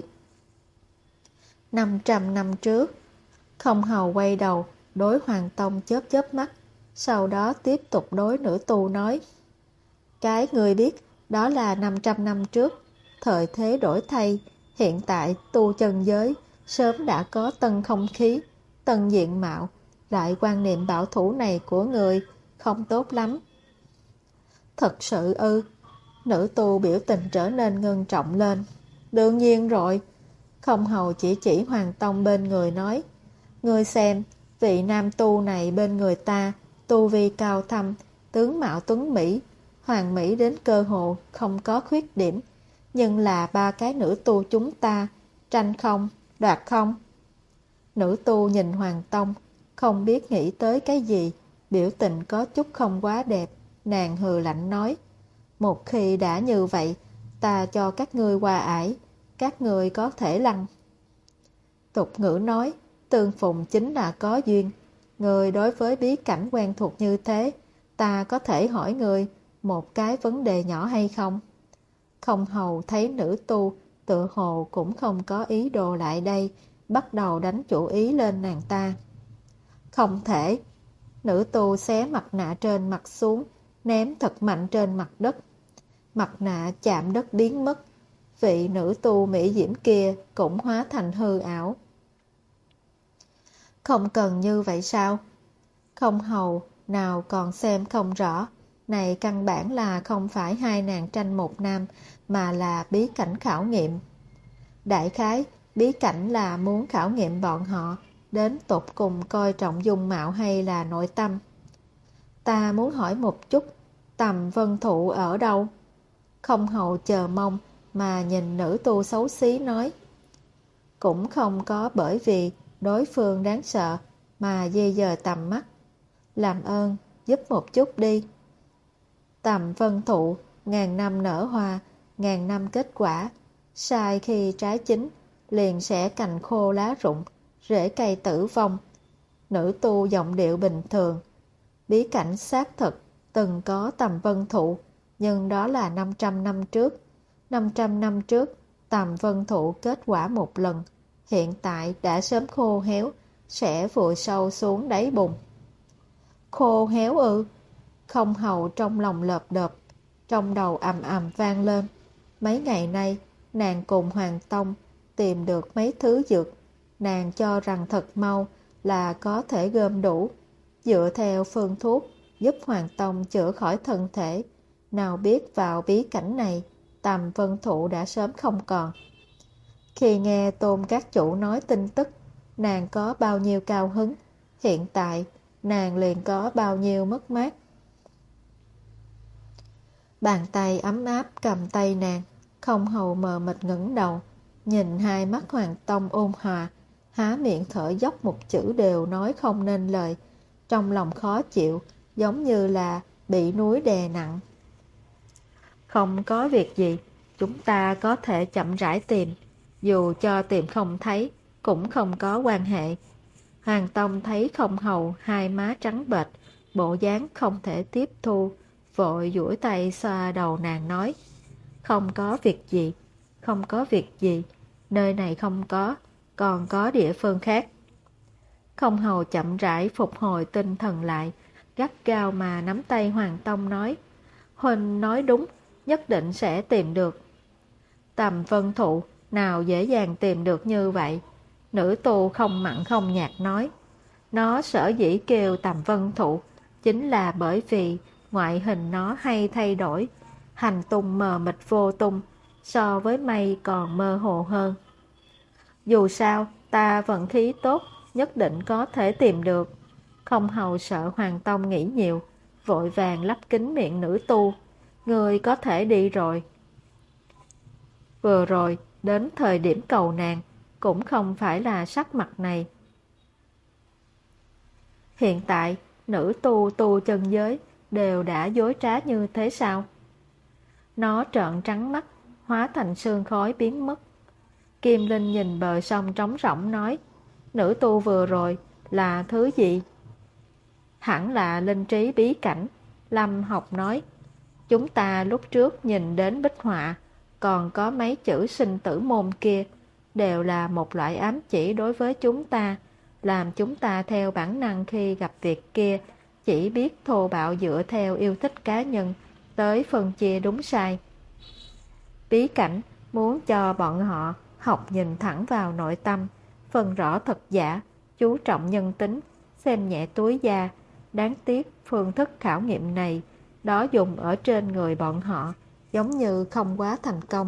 Năm trăm năm trước, không hầu quay đầu đối Hoàng Tông chớp chớp mắt, sau đó tiếp tục đối nữ tu nói, cái người biết đó là năm trăm năm trước, thời thế đổi thay, hiện tại tu chân giới sớm đã có tân không khí, tân diện mạo, lại quan niệm bảo thủ này của người không tốt lắm. Thật sự ư? Nữ tu biểu tình trở nên ngưng trọng lên. Đương nhiên rồi. Không hầu chỉ chỉ Hoàng Tông bên người nói, ngươi xem, vị nam tu này bên người ta, tu vi cao thâm, tướng mạo tuấn mỹ, hoàng mỹ đến cơ hồ không có khuyết điểm, nhưng là ba cái nữ tu chúng ta tranh không, đoạt không? Nữ tu nhìn Hoàng Tông, không biết nghĩ tới cái gì, biểu tình có chút không quá đẹp, nàng hừ lạnh nói, một khi đã như vậy, ta cho các ngươi qua ải, các ngươi có thể lăn. Tục ngữ nói, tương phùng chính là có duyên, người đối với bí cảnh quen thuộc như thế, ta có thể hỏi người một cái vấn đề nhỏ hay không? Không hầu thấy nữ tu, tự hồ cũng không có ý đồ lại đây, bắt đầu đánh chủ ý lên nàng ta. Không thể. Nữ tu xé mặt nạ trên mặt xuống, ném thật mạnh trên mặt đất. Mặt nạ chạm đất biến mất. Vị nữ tu mỹ diễm kia cũng hóa thành hư ảo. Không cần như vậy sao? Không hầu, nào còn xem không rõ. Này căn bản là không phải hai nàng tranh một nam, mà là bí cảnh khảo nghiệm. Đại khái, bí cảnh là muốn khảo nghiệm bọn họ, đến tột cùng coi trọng dung mạo hay là nội tâm. Ta muốn hỏi một chút, Tầm Vân Thụ ở đâu? Không hầu chờ mong, mà nhìn nữ tu xấu xí nói. Cũng không có bởi vì đối phương đáng sợ, mà dây dời tầm mắt. Làm ơn, giúp một chút đi. Tầm Vân Thụ, ngàn năm nở hoa, ngàn năm kết quả. Sai khi trái chín, liền sẽ cành khô lá rụng, rễ cây tử vong. Nữ tu giọng điệu bình thường. Bí cảnh xác thực, từng có Tầm Vân Thụ, nhưng đó là năm trăm năm trước. năm trăm năm trước, Tầm Vân Thụ kết quả một lần, hiện tại đã sớm khô héo, sẽ vùi sâu xuống đáy bùn. Khô héo ư? Không hầu trong lòng lợp đợp, trong đầu ầm ầm vang lên. Mấy ngày nay, nàng cùng Hoàng Tông tìm được mấy thứ dược, nàng cho rằng thật mau là có thể gom đủ, dựa theo phương thuốc giúp Hoàng Tông chữa khỏi thân thể. Nào biết vào bí cảnh này, Tầm Vân Thụ đã sớm không còn. Khi nghe Tôn các chủ nói tin tức, nàng có bao nhiêu cao hứng, hiện tại nàng liền có bao nhiêu mất mát. Bàn tay ấm áp cầm tay nàng, không hầu mờ mịt ngẩng đầu, nhìn hai mắt Hoàng Tông ôn hòa, há miệng thở dốc một chữ đều nói không nên lời, trong lòng khó chịu, giống như là bị núi đè nặng. Không có việc gì, chúng ta có thể chậm rãi tìm, dù cho tìm không thấy, cũng không có quan hệ. Hoàng Tông thấy không hầu hai má trắng bệch, bộ dáng không thể tiếp thu, vội duỗi tay xoa đầu nàng nói, không có việc gì, không có việc gì, nơi này không có, còn có địa phương khác. Không hầu chậm rãi phục hồi tinh thần lại, gắt gao mà nắm tay Hoàng Tông nói, Huynh nói đúng, nhất định sẽ tìm được. Tầm Vân Thụ nào dễ dàng tìm được như vậy? Nữ tu không mặn không nhạt nói, nó sở dĩ kêu Tầm Vân Thụ chính là bởi vì ngoại hình nó hay thay đổi, hành tung mờ mịt vô tung, so với mây còn mơ hồ hơn. Dù sao, ta vận khí tốt, nhất định có thể tìm được. Không hầu sợ Hoàng Tông nghĩ nhiều, vội vàng lấp kín miệng nữ tu, người có thể đi rồi. Vừa rồi, đến thời điểm cầu nàng, cũng không phải là sắc mặt này. Hiện tại, nữ tu tu chân giới đều đã dối trá như thế sao? Nó trợn trắng mắt, hóa thành sương khói biến mất. Kim Linh nhìn bờ sông trống rỗng nói, nữ tu vừa rồi là thứ gì? Hẳn là linh trí bí cảnh. Lâm Học nói, chúng ta lúc trước nhìn đến bích họa, còn có mấy chữ sinh tử môn kia, đều là một loại ám chỉ đối với chúng ta, làm chúng ta theo bản năng khi gặp việc kia, chỉ biết thô bạo dựa theo yêu thích cá nhân, tới phân chia đúng sai. Bí cảnh muốn cho bọn họ học nhìn thẳng vào nội tâm, phân rõ thật giả, chú trọng nhân tính, xem nhẹ túi da. Đáng tiếc phương thức khảo nghiệm này, đó dùng ở trên người bọn họ, giống như không quá thành công.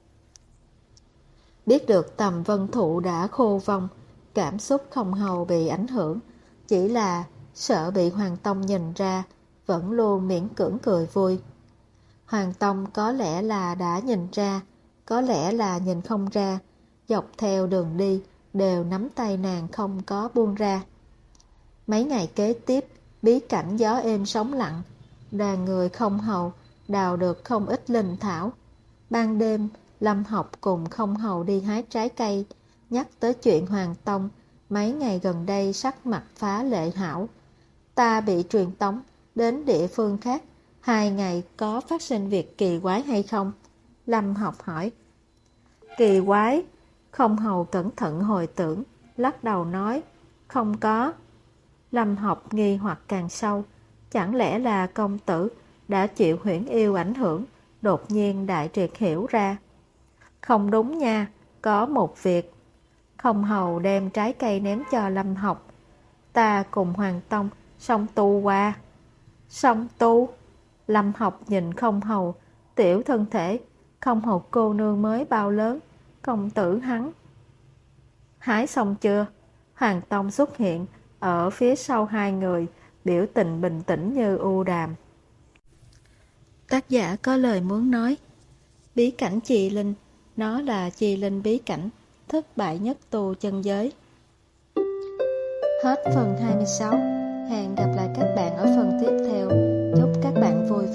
Biết được Tầm Vân Thụ đã khô vong, cảm xúc không hầu bị ảnh hưởng, chỉ là sợ bị Hoàng Tông nhìn ra, vẫn luôn miễn cưỡng cười vui. Hoàng Tông có lẽ là đã nhìn ra, có lẽ là nhìn không ra, dọc theo đường đi đều nắm tay nàng không có buông ra. Mấy ngày kế tiếp, bí cảnh gió êm sóng lặng, đoàn người không hầu đào được không ít linh thảo. Ban đêm, Lâm Học cùng không hầu đi hái trái cây, nhắc tới chuyện Hoàng Tông, mấy ngày gần đây sắc mặt phá lệ hảo. Ta bị truyền tống đến địa phương khác, hai ngày có phát sinh việc kỳ quái hay không? Lâm Học hỏi. Kỳ quái? Không hầu cẩn thận hồi tưởng, lắc đầu nói, không có. Lâm Học nghi hoặc càng sâu, chẳng lẽ là công tử đã chịu huyễn yêu ảnh hưởng, đột nhiên đại triệt hiểu ra. Không đúng nha, có một việc. Không hầu đem trái cây ném cho Lâm Học. Ta cùng Hoàng Tông song tu qua. Song tu? Lâm Học nhìn không hầu, tiểu thân thể, không hầu cô nương mới bao lớn, công tử hắn. Hái xong chưa? Hoàng Tông xuất hiện ở phía sau hai người, biểu tình bình tĩnh như u đàm. Tác giả có lời muốn nói. Bí cảnh Trì Linh, nó là Trì Linh bí cảnh, thất bại nhất tu chân giới. Hết phần hai mươi sáu. Hẹn gặp lại các bạn ở phần tiếp theo. Chúc các bạn vui